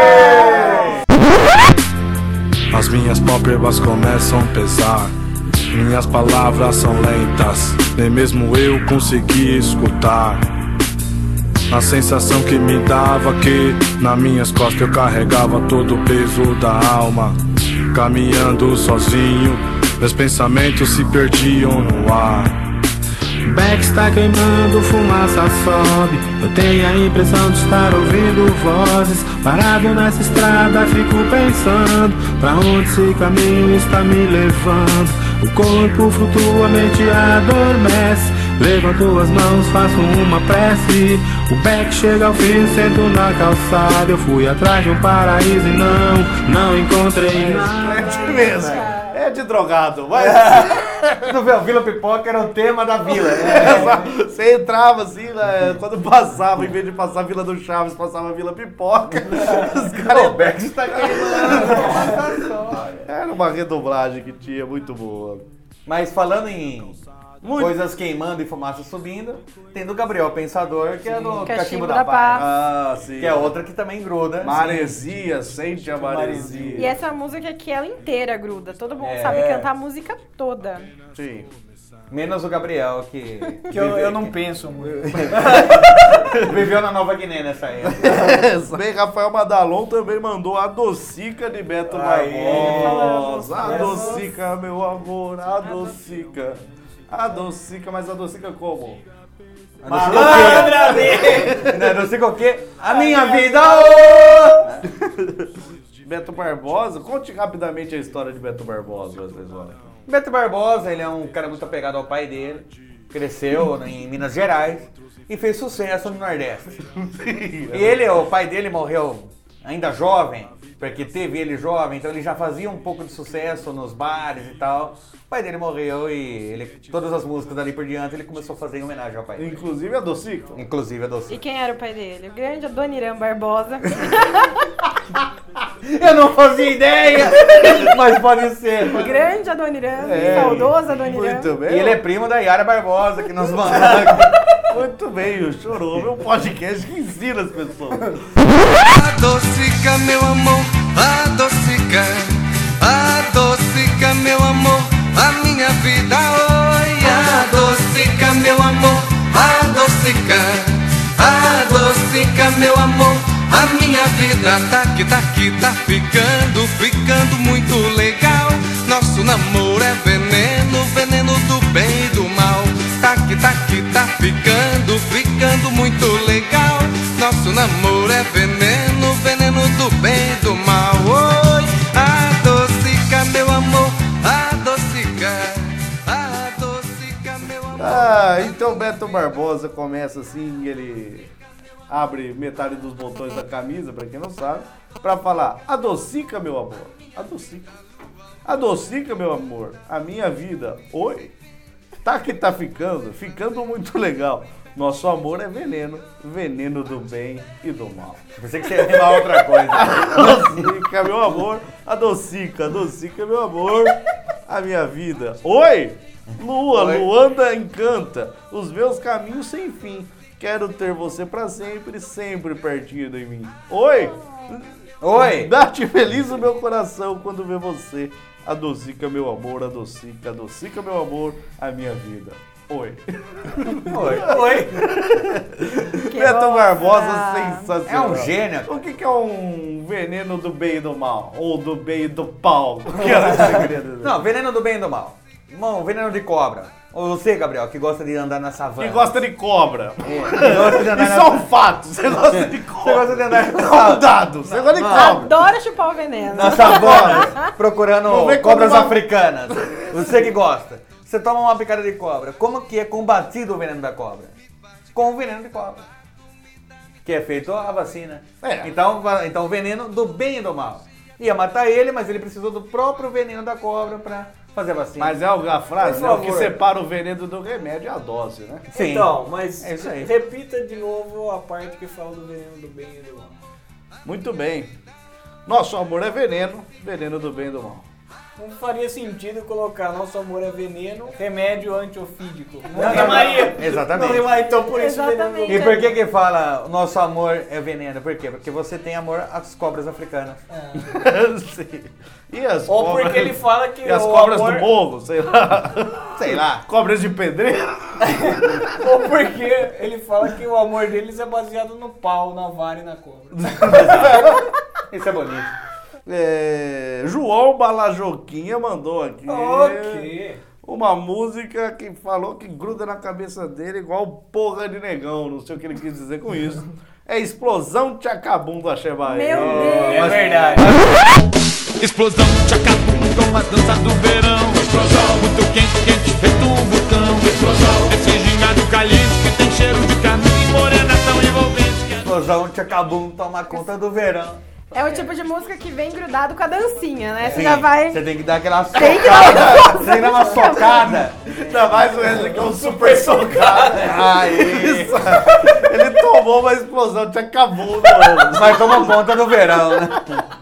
As minhas pálpebras começam a pesar. Minhas palavras são lentas, nem mesmo eu consegui escutar. A sensação que me dava que nas minhas costas eu carregava todo o peso da alma. Caminhando sozinho, meus pensamentos se perdiam no ar. Beck está queimando, fumaça sobe. Eu tenho a impressão de estar ouvindo vozes. Parado nessa estrada, fico pensando pra onde esse caminho está me levando. O corpo flutua, a mente adormece. Levanto as mãos, faço uma prece. O Beck chega ao fim, sento na calçada. Eu fui atrás de um paraíso e não encontrei nada. É de drogado, mas Tu vê, o Vila Pipoca era o tema da vila. você entrava assim, né, quando passava, em vez de passar a Vila do Chaves, passava a Vila Pipoca. Os caras... O Beck está queimando. Era uma redoblagem que tinha, muito boa. Mas falando em coisas queimando e fumaça subindo, tem do Gabriel Pensador, que é do Cachimbo da Paz. Ah, sim. Que é outra que também gruda. Maresia, sente a maresia. E essa música aqui, ela inteira gruda. Todo mundo É. sabe cantar a música toda. Sim. Menos o Gabriel, que eu não penso muito. viveu na Nova Guiné nessa época. Bem, Rafael Madalon também mandou a Docica de Beto Barbosa. A Docica, meu amor, a Docica. A Docica, mas a Docica como? Malandramente! Não sei o quê. A minha vida! Beto Barbosa, conte rapidamente a história de Beto Barbosa, vocês olham. Beto Barbosa, ele é um cara muito apegado ao pai dele. Cresceu em Minas Gerais e fez sucesso no Nordeste. E ele, o pai dele morreu ainda jovem, porque teve ele jovem, então ele já fazia um pouco de sucesso nos bares e tal. O pai dele morreu e todas as músicas dali por diante ele começou a fazer em homenagem ao pai dele. Inclusive a Docica. Inclusive a Doce. E quem era o pai dele? O grande Adoniran Barbosa. Eu não fazia ideia, mas pode ser. O grande Adoniran, É. saudoso Adoniran. Muito bem. E ele é primo da Yara Barbosa, que nos mandou. Muito bem, o Chorou, meu podcast que ensina as pessoas. Adocica, meu amor, adocica, adocica, meu amor, a minha vida. Oi, adocica, meu amor, adocica, adocica, meu amor, a minha vida. Tá ficando muito legal. Nosso namoro é veneno, veneno do bem e do mal. Tá ficando muito legal. Nosso namoro é veneno, veneno do bem e do mal. Oi, adocica, meu amor, adocica, meu amor. Então Beto Barbosa começa assim, ele abre metade dos botões da camisa, pra quem não sabe, pra falar: adocica, meu amor, adocica. Adocica, meu amor, a minha vida. Oi? Tá que tá ficando muito legal. Nosso amor é veneno, veneno do bem e do mal. Pensei que você ia rimar outra coisa. Adocica, meu amor, adocica, meu amor, a minha vida. Oi? Lua, Oi. Luanda encanta os meus caminhos sem fim. Quero ter você pra sempre, sempre pertinho de mim. Oi? Oi? Dá-te feliz o meu coração quando vê você. Adocica, meu amor, adocica, meu amor, a minha vida. Oi. Oi. Beto Barbosa, É sensacional. um gênio. O que é um veneno do bem e do mal? Ou do bem e do pau? O que era isso que você queria dizer? Não, veneno do bem e do mal. Irmão, veneno de cobra. Ou você, Gabriel, que gosta de andar na savana. Que gosta de cobra. Que gosta de andar Isso é um fato. Você gosta de Você cobra. gosta de andar na Não, um dado. Você gosta de cobra. Adoro chupar o veneno. na savana, procurando Não vem cobras como uma- africanas. Você que gosta. Você toma uma picada de cobra. Como que é combatido o veneno da cobra? Com o veneno de cobra. Que é feito a vacina. É. Então o veneno do bem e do mal. Ia matar ele, mas ele precisou do próprio veneno da cobra pra fazer a vacina. Mas é a frase, Por né? O que favor. separa o veneno do remédio é a dose, né? Sim. Então, mas É isso aí. repita de novo a parte que fala do veneno do bem e do mal. Muito bem. Nosso amor é veneno, veneno do bem e do mal. Não faria sentido colocar nosso amor é veneno, remédio antiofídico. Não Exatamente. rimaria. Exatamente. Não rimaria, então por isso Exatamente. veneno E por que fala nosso amor é veneno? Por quê? Porque você tem amor às cobras africanas. Sim. E as Ou cobras... porque ele fala que E as o cobras amor... do morro, sei lá. Sei lá. Cobras de pedreiro. Ou porque ele fala que o amor deles é baseado no pau, na vara e na cobra. Isso é bonito. João Balajoquinha mandou aqui Ok. uma música que falou que gruda na cabeça dele igual porra de negão. Não sei o que ele quis dizer com isso. É Explosão Tchacabum do Axé Bahia. Meu Deus. É verdade. Explosão, tchacabum, com a dança do verão. Explosão, muito quente, quente, feito um vulcão. Explosão, esse gingado caliente que tem cheiro de caminho e morena tão envolvente. Que Explosão Tchacabum toma conta do verão. É o tipo de música que vem grudado com a dancinha, né? Você Sim, já vai... Você tem que dar aquela Tem que socada. dar- Você tem que dar uma socada. Ainda mais o Wesley que é um super socado. Aí. Isso. Ele tomou uma explosão Tchacabum no ano. Mas toma conta do verão, né?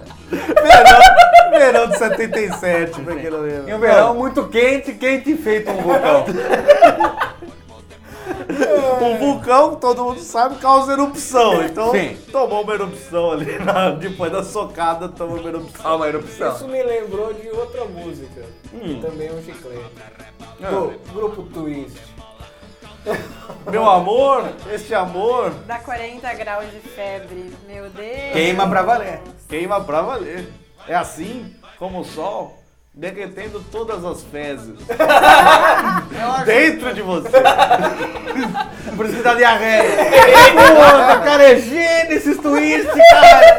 Verão de 77, pra quem não lembra. E um verão muito quente, quente feito um vulcão. O vulcão, todo mundo sabe, causa erupção. Então, Sim. tomou uma erupção ali. Depois da socada, tomou uma erupção. Uma erupção. Isso me lembrou de outra música. Também é um chiclete. Do grupo Twist. Meu amor, este amor Dá 40 graus de febre, meu Deus. Queima pra valer. queima pra valer. É assim como o sol, derretendo todas as fezes. Dentro de você. Por isso que dá diarreia. Puta, cara, é gênio esses twists, cara.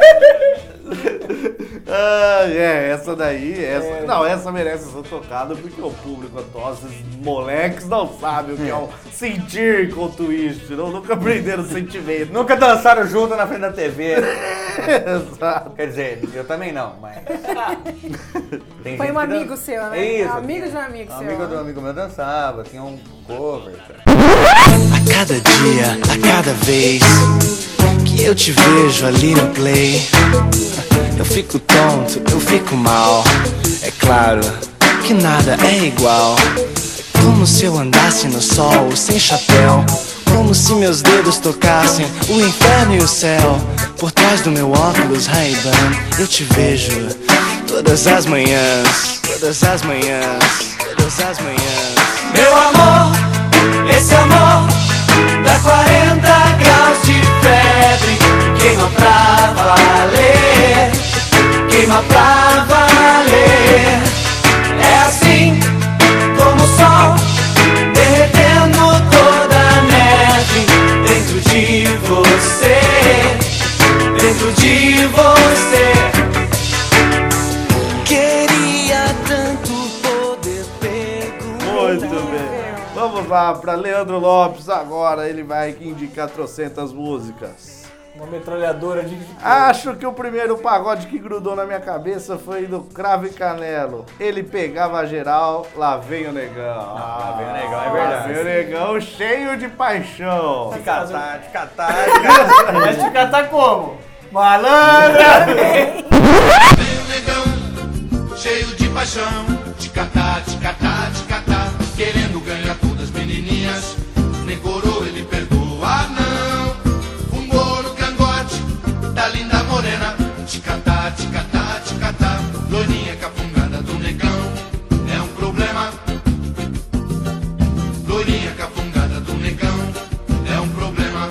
Essa daí, essa merece ser tocada porque o público atual, esses moleques não sabem o que é o sentir com o twist, nunca aprenderam o sentimento. Nunca dançaram junto na frente da TV. Exato. Quer dizer, eu também não, mas... Tem Foi gente um que amigo dan- seu, né? Isso. Amigo de um amigo Um seu. amigo do amigo meu dançava, tinha um cover, cara. A cada dia, a cada vez que eu te vejo ali no play, eu fico tonto, eu fico mal. É claro que nada é igual. Como se eu andasse no sol sem chapéu. Como se meus dedos tocassem o inferno e o céu. Por trás do meu óculos Ray-Ban eu te vejo todas as manhãs, todas as manhãs, todas as manhãs. Meu amor, esse amor dá 40 graus de febre. Queima pra valer, queima pra valer. É assim como o sol derretendo toda a neve dentro de você, dentro de você. Queria tanto poder perguntar. Muito bem. Vamos lá para Leandro Lopes agora. Ele vai indicar trocentas músicas. Uma metralhadora de... Acho que o primeiro pagode que grudou na minha cabeça foi do Cravo e Canelo. Ele pegava geral, lá vem o negão. Lá vem o negão, é verdade. Lá vem o negão cheio de paixão. Te catar. Mas te catar como? Malandra! Vem o negão, cheio de paixão. Te catar, querendo ganhar todas as menininhas. Nem coroa ele perdoa, não. Fumou no cangote da linda morena. Te catar, loirinha capungada do negão. É um problema. Loirinha capungada do negão. É um problema.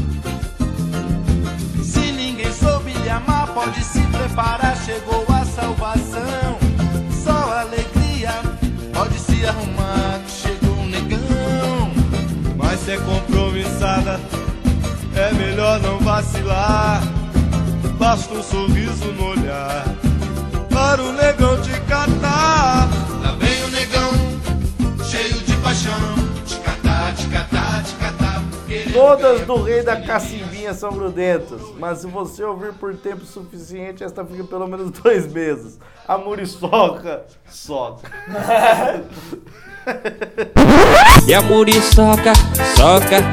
Se ninguém soube lhe amar, pode se preparar, chegou a salvação. Só alegria, pode se arrumar, que chegou um negão. Mas se é compromissada, é melhor não vacilar. Basta um sorriso no olhar para o negão te catar. Lá vem o negão, cheio de paixão. Te catar. Todas do Rei da Cacimbinha são grudentas, mas se você ouvir por tempo suficiente, esta fica pelo menos 2 meses. A muriçoca soca. E a muriçoca soca.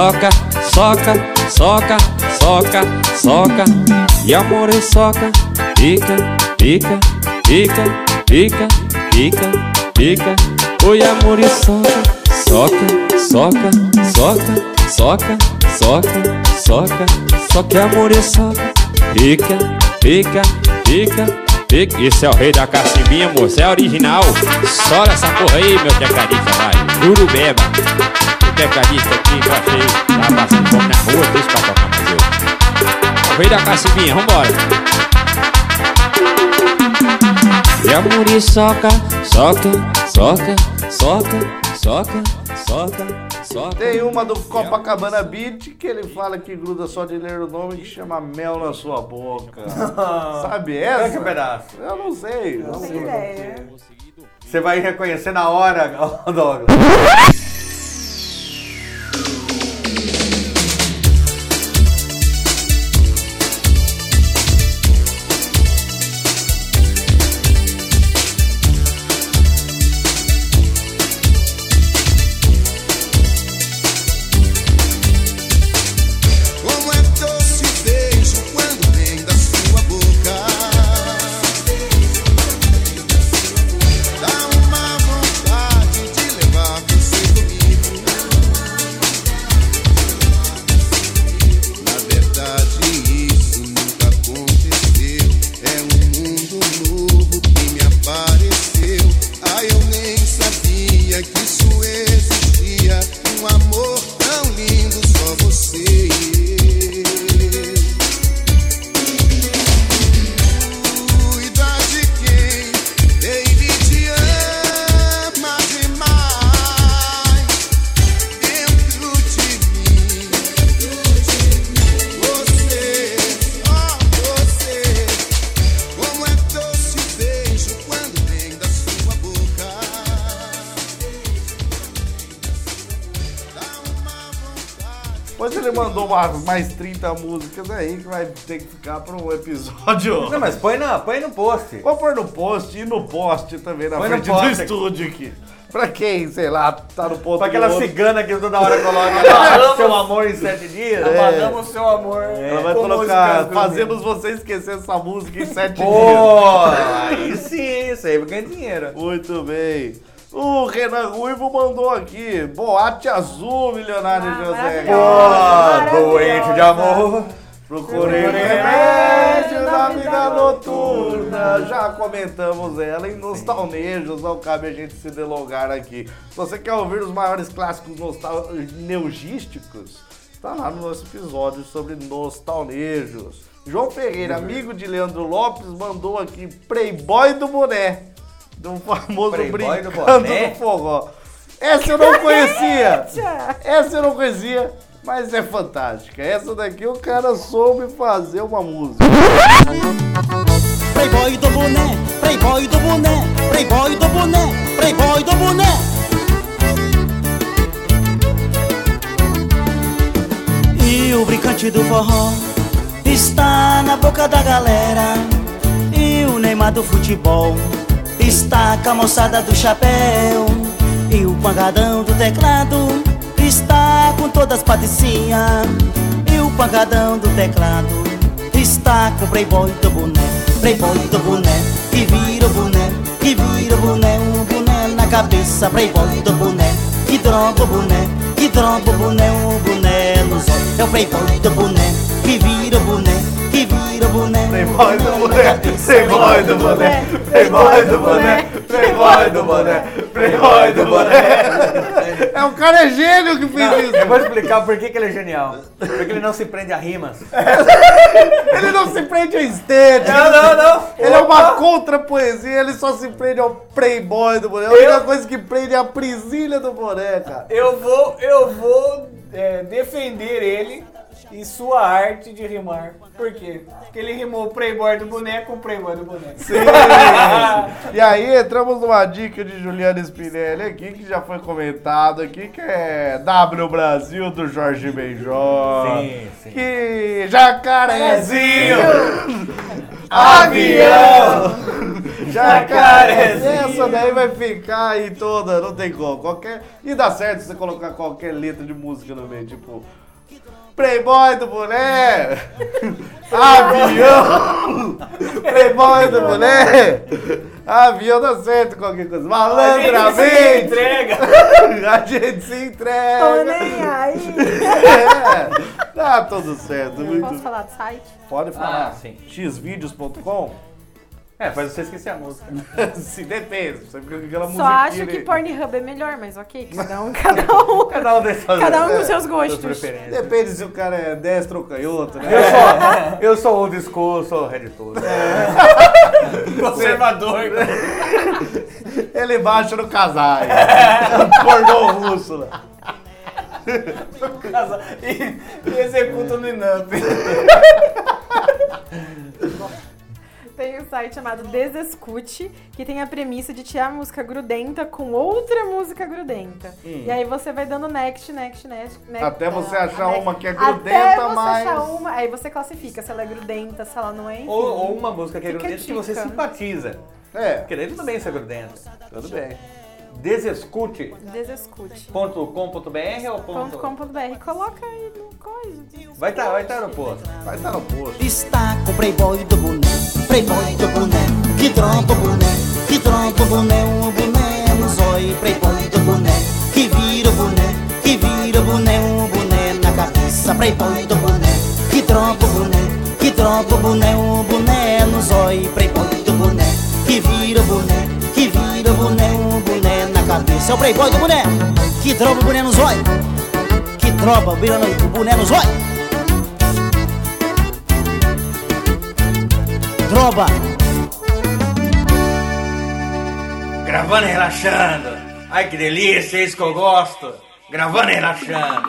E a muriçoca pica. Oi, a muriçoca soca. Só que a muriçoca pica. Esse é o Rei da Cacimbinha, moço, é original. Sola essa porra aí, meu tecladista, vai. Urubeba. O tecladista aqui que eu achei tava passando fome na rua, deixa pra tocar mais eu. O Rei da Cacimbinha, vambora. E a muriçoca soca. Tem uma do Copacabana Beat que ele fala que gruda só de ler o nome, que chama Mel na Sua Boca. Sabe essa? Pega um pedaço. Eu não sei. Não tenho ideia. Você vai reconhecer na hora, Douglas. Como é doce o beijo quando vem da sua boca. Dá uma vontade de levar você comigo. Na verdade isso nunca aconteceu. É um mundo novo que me apareceu. Ah, eu nem sabia que isso existia. Um amor tão lindo, só você e eu. Cuida de quem, baby, te ama demais. Dentro de mim, você, só você. Como é doce o beijo quando vem da sua boca. Dá uma vontade. Depois ele mandou mais 30 músicas aí que vai ter que ficar para um episódio. Não, mas põe no post. Vou pôr no post e no post também na Põe no frente do post aqui. estúdio aqui. Pra quem, sei lá, tá no ponto Pra de aquela ônibus. cigana que toda hora coloca seu amor em 7 dias. Abandamos o seu amor. Ela vai com colocar, músicas fazemos você esquecer essa música em 7 dias. Pô, aí sim, isso aí ganha dinheiro. Muito bem. O Renan Ruivo mandou aqui, boate azul, milionário José. Pô, doente de amor. Procurei o remédio da vida noturna. Já comentamos ela em Nostalnejos, não cabe a gente se delongar aqui. Se você quer ouvir os maiores clássicos nostalgísticos, tá lá no nosso episódio sobre Nostalnejos. João Ferreira, amigo de Leandro Lopes, mandou aqui Playboy do Boné, do famoso Playboy do Brincando Boné? do Forró. Essa eu não conhecia. Essa eu não conhecia, mas é fantástica. Essa daqui o cara soube fazer uma música. Playboy do boné, Playboy do boné, Playboy do boné, Playboy do boné. E o brincante do forró está na boca da galera. E o Neymar do futebol está com a moçada do chapéu. E o pancadão do teclado está com todas as patricinhas. E o pancadão do teclado está com o playboy do boné. Playboy do boné, que vira o boné, que vira o boné. Um boné na cabeça, playboy do boné, que droga o boné, que droga o boné. Um boné nos olhos, é o playboy do boné, que vira o boné, que vira o boné. Playboy do boné, playboy do boné, playboy do boné, playboy do boné, playboy do boné. É um cara gênio que fez isso. Eu vou explicar por que ele é genial. Porque ele não se prende a rimas. Ele não se prende a estética. Não. Ele é uma contra-poesia, ele só se prende ao playboy do boné. A única coisa que prende é a prisilha do boné, cara. Eu vou defender ele e sua arte de rimar. Por quê? Porque ele rimou o playboy do boneco com o playboy do boneco. Sim. E aí entramos numa dica de Juliana Spinelli aqui, que já foi comentado aqui, que é W Brasil do Jorge Benjó. Sim. Que Jacarezinho, avião, jacarezinho. Essa daí vai ficar aí toda, não tem como. E dá certo se você colocar qualquer letra de música no meio, tipo... Playboy do boné, avião, Playboy do boné, avião, dá certo qualquer coisa, malandramente, a gente se entrega, a gente se entrega. Tô nem aí. Tá tudo certo. Eu posso falar do site? Pode falar. Sim. xvideos.com? Faz você esquecer a música. Sim, depende. Você fica com aquela Só acho que Pornhub é melhor, mas ok, cada um com seus gostos. Depende se o cara é destro ou canhoto, né? Eu sou old school, sou red toast. Conservador. Ele baixa no casai. Pornô russo lá. E executa no Inamp. Tem um site chamado Desescute, que tem a premissa de tirar música grudenta com outra música grudenta. E aí você vai dando next. Até você achar uma que é grudenta, até você mas... achar uma, aí você classifica se ela é grudenta, se ela não é, enfim. Ou uma música que é grudenta que dica. você simpatiza. Porque daí tudo bem ser grudenta. Tudo bem. Desescute. Desescute.com.br ou Coloca aí no coisa. Vai estar no post. Vai estar no post. Está com o playboy do boné, playboy do boné, que droga o boné, que droga o boné. Um boné no zóio, playboy do boné, que vira o boné, que vira o boné. Um boné na cabeça, playboy do boné, que droga o boné, que droga o boné. Um boné no zóio, playboy do boné, que vira o boné, que vira o boné. Um boné na cabeça, é o playboy do boné, que droga o boné no zóio, que droga o boné no zóio. Droba. Gravando e relaxando. Ai que delícia, é isso que eu gosto. Gravando e relaxando.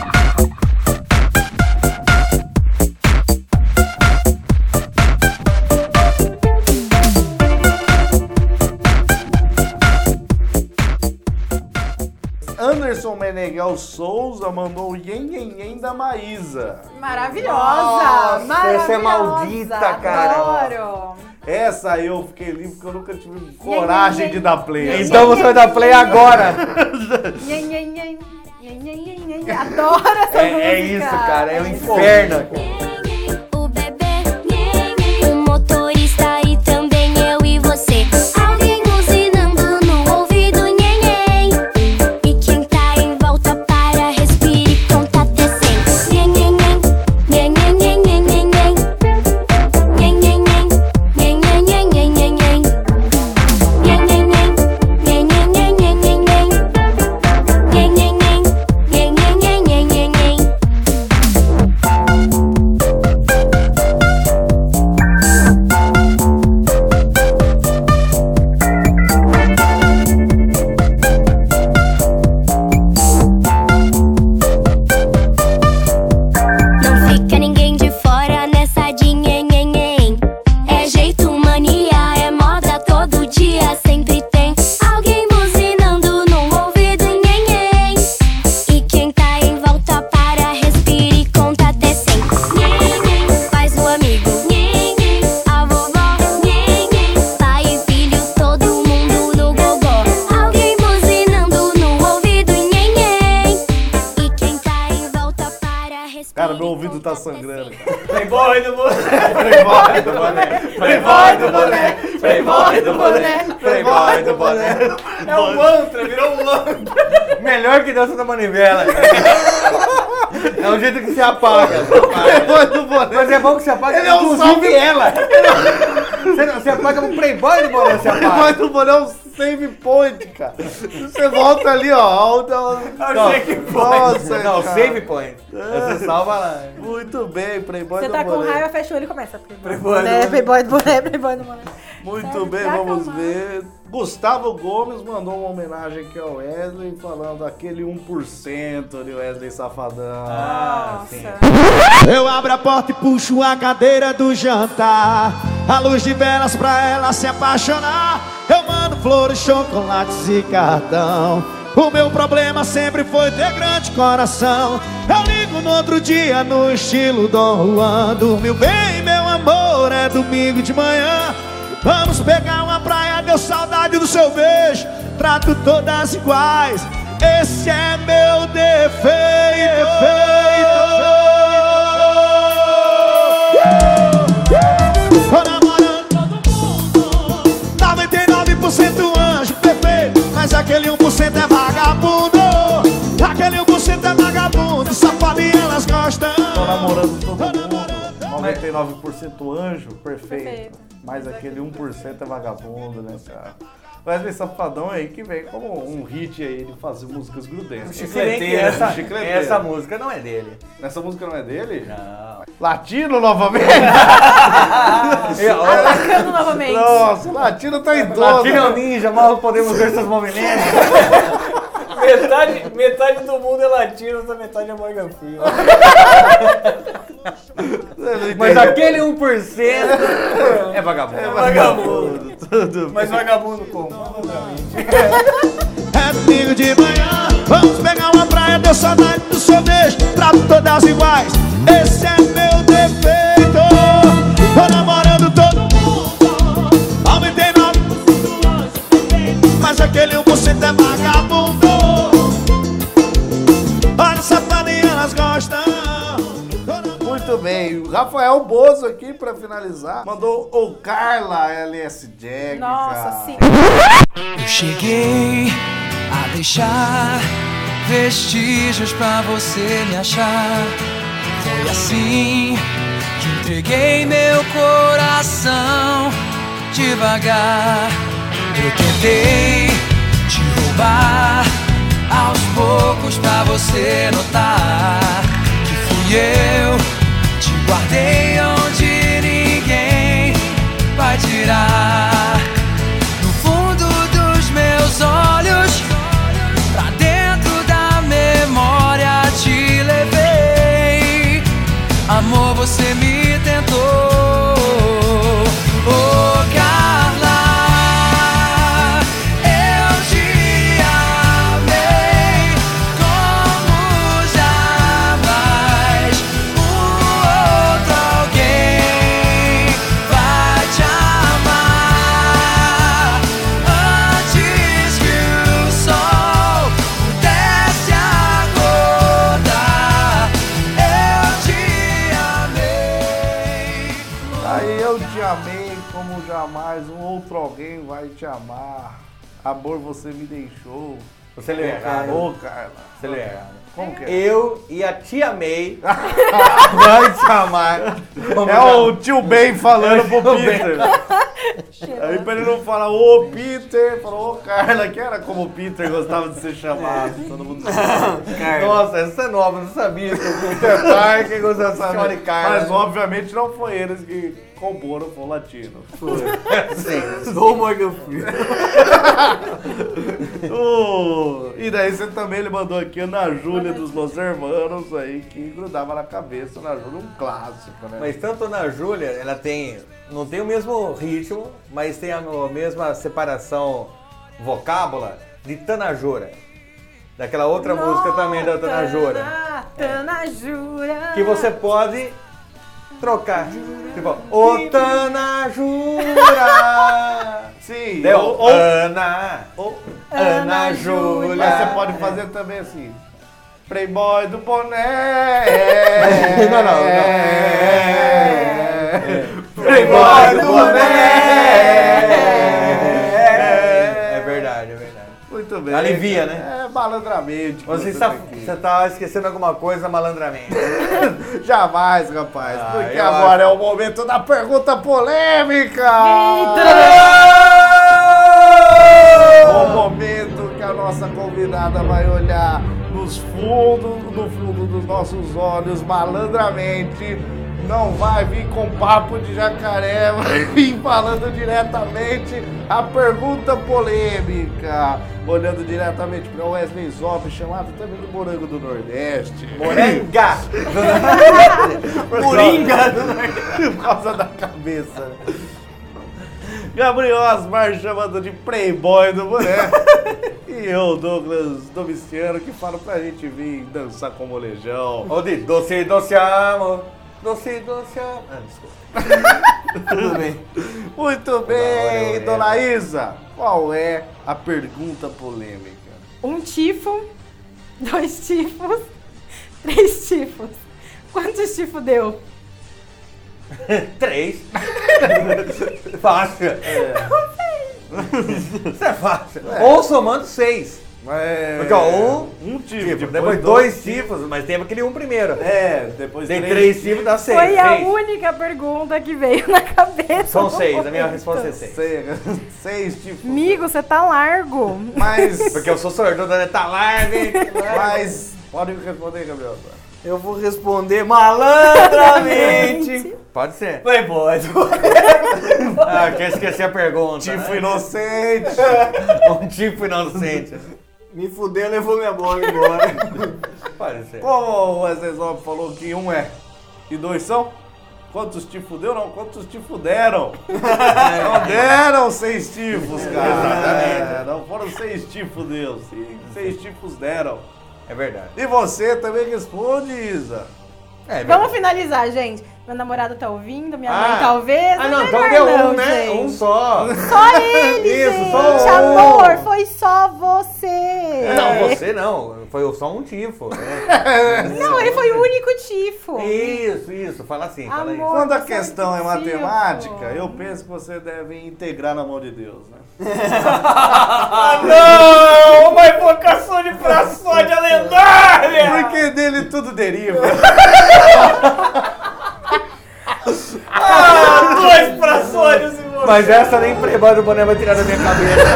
Anderson Meneghel Souza mandou o Yen da Maísa. Maravilhosa! Nossa, maravilhosa! essa é maldita, cara. Adoro! Essa eu fiquei livre porque eu nunca tive coragem de dar play. Então você vai dar play agora. Adoro essa música! É isso, cara, é o inferno. O bebê, o motorista e também eu e você. Alguém buzinando no ouvido, nhenhen. E quem tá em volta para respira e conta até 100. Nhenhenhen, nhenhenhen, nhenhenhen. Nhenhenhen, nhenhenhen, nhenhenhen. Nhenhenhen, nhenhenhen, nhenhenhen. Nhenhenhen, nhenhenhen, nhenhenhen. Cara, meu ouvido tá sangrando, cara. Playboy do boné. Playboy do boné. Playboy do boné. Playboy do boné. Playboy do boné. É um mantra, virou um mantra. Melhor que dança da manivela. É um jeito que se apaga. Playboy do boné. Mas é bom que se apaga, Ele é um inclusive salve- ela. Você apaga um Playboy do boné, se apaga. Playboy do boné é um save point, cara. Você volta ali, ó. Nossa, Não, cara. save point. Você salva lá. Muito bem, Playboy Você do tá com boné. raiva, fecha o olho e começa. Playboy Playboy do boné, Playboy do boné. Muito Sério, bem, pra vamos acalmar. ver. Gustavo Gomes mandou uma homenagem aqui ao Wesley, falando aquele 1% de Wesley Safadão. Eu abro a porta e puxo a cadeira do jantar, a luz de velas pra ela se apaixonar. Eu mando flores, chocolates e cartão. O meu problema sempre foi ter grande coração. Eu ligo no outro dia no estilo Dom Juan. Dormiu bem, meu amor, é domingo de manhã. Vamos pegar uma praia, deu saudade do seu beijo. Trato todas iguais, esse é meu defeito. Tô namorando todo mundo, 99% anjo perfeito, mas aquele 1% é vagabundo. Aquele 1% é vagabundo, safado e elas gostam. Tô namorando todo mundo. 99% anjo, perfeito. Mas aquele 1% é vagabundo, né, cara? Wesley Safadão aí que vem como um hit aí de fazer músicas grudentas. Se bem que essa música não é dele. Essa música não é dele? Não. Latino novamente? Atacando novamente. Nossa, Latino tá em todo. Latino é um ninja, mal podemos ver seus movimentos. Metade do mundo é latino, outra metade é Morgan Freeman. Mas aquele 1% é vagabundo. É vagabundo. Mas vagabundo como? É domingo de manhã, vamos pegar uma praia, deu saudade do seu beijo. Trato todas iguais, esse é meu defeito. Tô namorando todo mundo, aumentei 9%, mas aquele 1% é vagabundo. Olha essa e elas gostam. Muito bem, o Rafael Bozo aqui pra finalizar mandou o Carla LS Jack. Nossa, cara. sim. Eu cheguei a deixar vestígios pra você me achar. Foi assim que entreguei meu coração devagar. Eu tentei te roubar aos poucos pra você notar que fui eu. Te guardei onde ninguém vai tirar. No fundo dos meus olhos, pra dentro da memória te levei. Amor, você me tentou. Oh, Carla, eu te amei como jamais. Outro alguém vai te amar antes que o sol pudesse acordar. Eu te amei. Aí eu te amei como jamais um outro alguém vai te amar. Amor, você me deixou. Você leu errado. Ô, Carla. Você leu errado. Como que é? Eu e a tia May vai te amar. É o tio Ben falando pro Tio Ben. Peter. Aí pra ele não falar, ô Peter, falou, ô Carla, que era como o Peter gostava de ser chamado. Todo mundo sabe. Nossa, essa é nova, não sabia que o Peter Parker gostava de chamar de Carla. Mas obviamente não foi eles que comporam, foi o latino. Foi. Sim. Do Morgan Freeman. E daí você também ele mandou aqui Ana Júlia dos Los Hermanos aí, que grudava na cabeça. Ana Júlia, um clássico, né? Mas tanto na Júlia, ela tem, não tem o mesmo ritmo, mas tem a mesma separação vocábula de Tanajura. Daquela outra música também da Tanajura. Tanajura. Que você pode trocar. Tipo, ô Tanajura. Sim. Deu? Ou Ana. Ou Ana Júlia. Mas você pode fazer também assim. Playboy do boné. Não. Playboy do boné. É verdade. Muito bem. Alivia, né? É, malandramente. Você tem tá esquecendo alguma coisa malandramente. Jamais, rapaz. Porque eu agora é o momento da pergunta polêmica. O momento que a nossa convidada vai olhar no fundo dos nossos olhos malandramente. Não vai vir com papo de jacaré, vai vir falando diretamente a pergunta polêmica. Olhando diretamente para Wesley Zop, chamado também do Morango do Nordeste. Morenga! Moringa! Por causa da cabeça. Gabriel Asmar chamando de Playboy do boné. E eu, Douglas Domiciano, que falo pra gente vir dançar com o molejão. Ou de doce amo. Doce amo. Desculpa. Tudo bem. Muito bem, dona Isa. Qual é a pergunta polêmica? 1 tifo, 2 tifos, 3 tifos. Quantos tifos deu? 3. Fácil. Isso é fácil. Ou somando 6. Porque ó, um tifo, depois 2 tifos, mas tem aquele primeiro. Depois tem 3 tifos, dá 6. Foi a única pergunta que veio na cabeça. São 6, a minha resposta é 6. 6 tifos. Amigo, você tá largo. Mas... Porque eu sou sortudo, né? Tá largo, hein? Mas... Pode responder, Gabriel. Eu vou responder malandramente. Pode ser. Playboy. Quer esquecer a pergunta. Tifo né? inocente. Um tifo inocente. Me fudeu, levou minha bola embora. Pode ser. Como o Wesley Zop falou que 1 é e 2 são? Quantos tifos deu? Não, quantos tifos deram? Não deram 6 tifos, cara. Exatamente. Não foram 6 tifos, Deus. 6 tifos deram. É verdade. E você também responde, Isa. Vamos finalizar, gente. Meu namorado tá ouvindo, minha mãe talvez. Não, então deu não, né? gente. Um só. Só ele, Isso, gente. só um. Amor, foi só você. Não, você não. Foi só um tifo. Não, ele foi o único tifo. Isso. Fala assim. Fala isso. Quando a questão é matemática, eu penso que você deve integrar na mão de Deus, né? Não! Uma invocação de praçódia lendária! Porque dele tudo deriva. 2 praçódias e você. Mas essa nem Playboy do boné vai tirar da minha cabeça.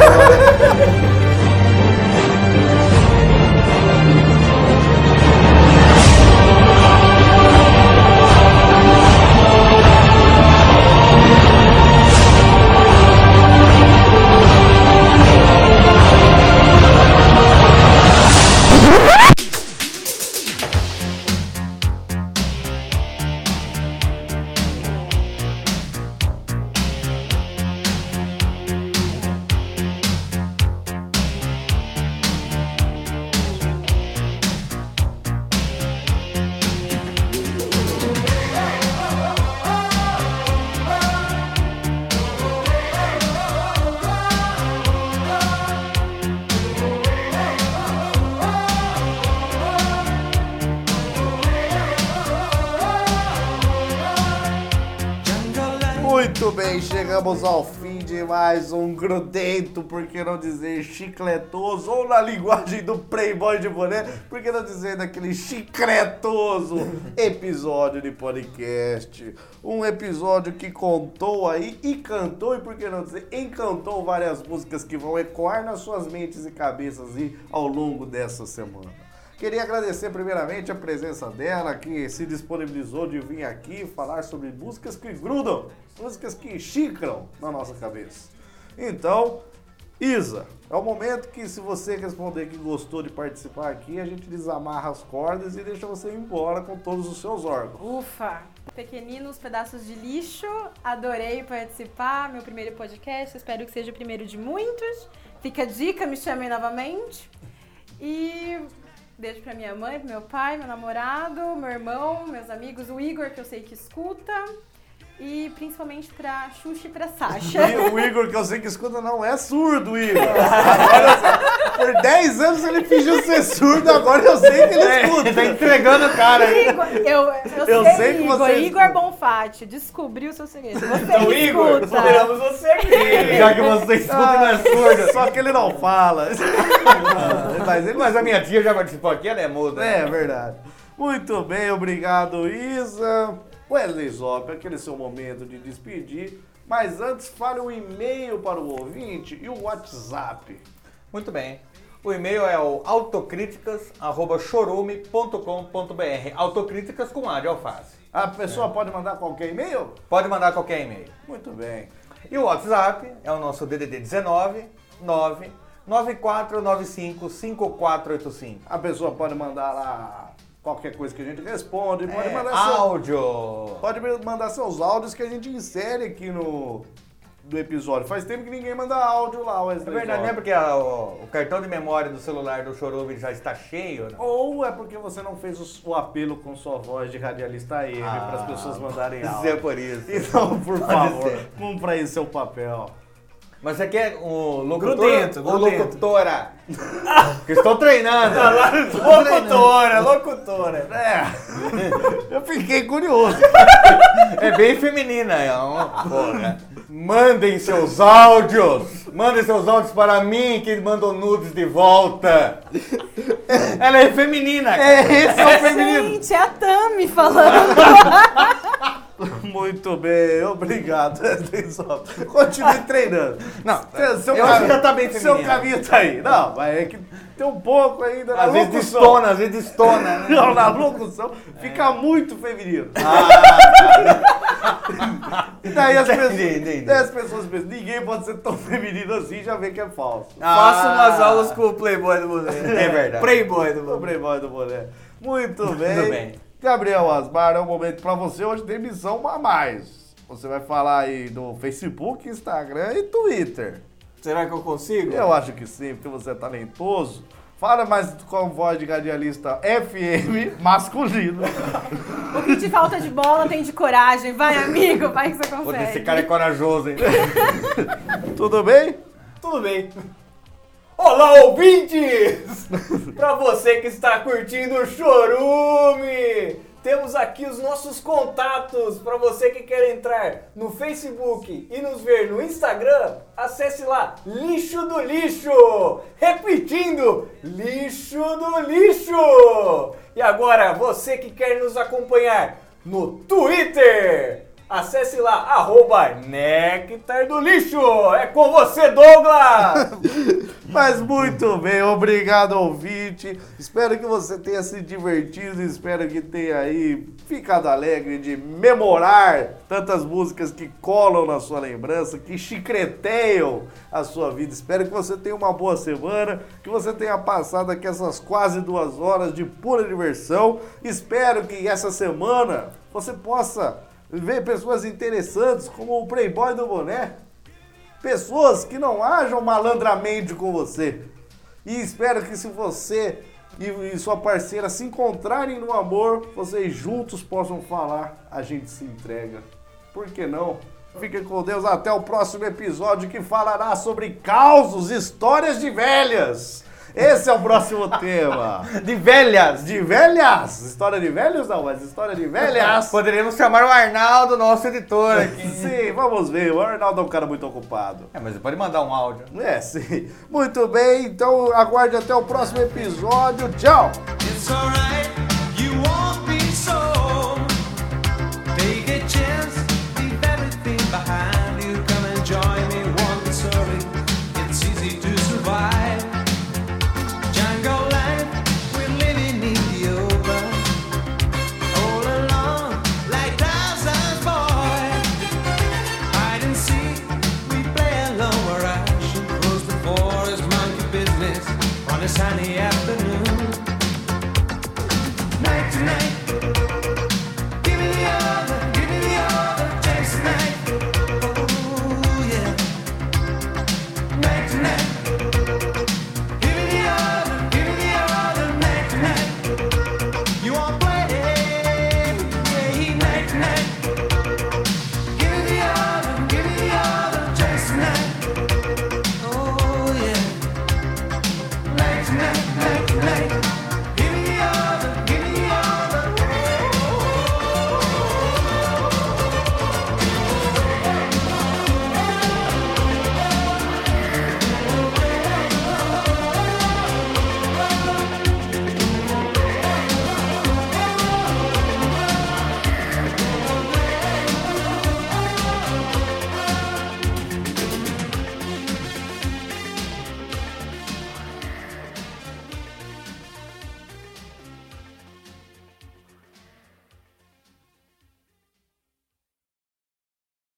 Muito bem, chegamos ao fim de mais um grudento, por que não dizer chicletoso, ou na linguagem do Playboy de boné, por que não dizer daquele chicletoso episódio de podcast. Um episódio que contou aí e cantou, e por que não dizer, encantou várias músicas que vão ecoar nas suas mentes e cabeças aí ao longo dessa semana. Queria agradecer primeiramente a presença dela, que se disponibilizou de vir aqui falar sobre músicas que grudam, músicas que chicram na nossa cabeça. Então, Isa, é o momento que, se você responder que gostou de participar aqui, a gente desamarra as cordas e deixa você ir embora com todos os seus órgãos. Ufa! Pequeninos pedaços de lixo, adorei participar, meu primeiro podcast, espero que seja o primeiro de muitos. Fica a dica, me chamem novamente. E beijo pra minha mãe, pro meu pai, meu namorado, meu irmão, meus amigos, o Igor, que eu sei que escuta. E principalmente pra Xuxa e pra Sasha. E o Igor, que eu sei que escuta, não é surdo, Igor. Agora, por 10 anos ele fingiu ser surdo, agora eu sei que ele escuta. Tá entregando o cara aí. Igor, eu sei que você Igor Bonfatti descobriu o seu segredo. Você Então, Igor, escuta. poderamos você aqui. Já que você escuta e não é surdo. Só que ele não fala. Mas a minha tia já participou aqui, ela é muda. É verdade. Muito bem, obrigado, Isa. Wesley Zop, aquele seu momento de despedir. Mas antes, fale um e-mail para o ouvinte e o WhatsApp. Muito bem. O e-mail é o autocríticas@chorume.com.br. Autocríticas com A de alface. A pessoa pode mandar qualquer e-mail? Pode mandar qualquer e-mail. Muito bem. E o WhatsApp é o nosso DDD 19 99495 5485. A pessoa pode mandar lá qualquer coisa que a gente responde, pode mandar áudio. Pode mandar seus áudios que a gente insere aqui no episódio. Faz tempo que ninguém manda áudio lá, Wesley. É verdade, não é porque o cartão de memória do celular do Chorume já está cheio, né? Ou é porque você não fez o apelo com sua voz de radialista AM para as pessoas mandarem áudio. Isso é por isso. Então, por favor, cumpra aí seu papel. Mas você quer o locutor Grudento, ou locutora? Que estou treinando. Locutora. É, eu fiquei curioso. É bem feminina. Porra. Mandem seus áudios. Mandem seus áudios para mim, que mandam nudes de volta. Ela é feminina. Esse é o feminino. Gente, é a Tami falando. Muito bem, obrigado. Continue treinando. Não, eu acho que já tá bem feminino. Seu caminho tá aí. Não, mas é que tem um pouco ainda na Às vezes locução. destona, né? Não, na locução fica muito feminino. E daí as pessoas pensam, ninguém pode ser tão feminino assim, já vê que é falso. Faça umas aulas com o Playboy do Boné. É verdade. Playboy do O Boné. Playboy do Boné. Muito bem. Tudo bem. Gabriel Asmar, é um momento pra você. Hoje tem missão a mais. Você vai falar aí do Facebook, Instagram e Twitter. Será que eu consigo? Eu acho que sim, porque você é talentoso. Fala mais com voz de radialista FM masculino. O que te falta de bola tem de coragem. Vai, amigo, vai que você Pô, consegue. esse cara é corajoso, hein? Tudo bem? Tudo bem. Olá, ouvintes! Pra você que está curtindo o Chorume, temos aqui os nossos contatos. Pra você que quer entrar no Facebook e nos ver no Instagram, acesse lá, Lixo do Lixo. Repetindo, Lixo do Lixo. E agora, você que quer nos acompanhar no Twitter, acesse lá, @Nectar do Lixo. É com você, Douglas! Mas muito bem, obrigado, ouvinte. Espero que você tenha se divertido, espero que tenha aí ficado alegre de memorar tantas músicas que colam na sua lembrança, que chicreteiam a sua vida. Espero que você tenha uma boa semana, que você tenha passado aqui essas quase 2 horas de pura diversão. Espero que essa semana você possa ver pessoas interessantes como o Playboy do Boné. Pessoas que não ajam malandramente com você. E espero que se você e sua parceira se encontrarem no amor, vocês juntos possam falar, a gente se entrega. Por que não? Fiquem com Deus, até o próximo episódio que falará sobre causos, histórias de velhas. Esse é o próximo tema. De velhas. De velhas? História de velhos não, mas história de velhas. Poderíamos chamar o Arnaldo, nosso editor aqui. Sim, vamos ver. O Arnaldo é um cara muito ocupado. É, mas você pode mandar um áudio. É, sim. Muito bem, então aguarde até o próximo episódio. Tchau. It's alright.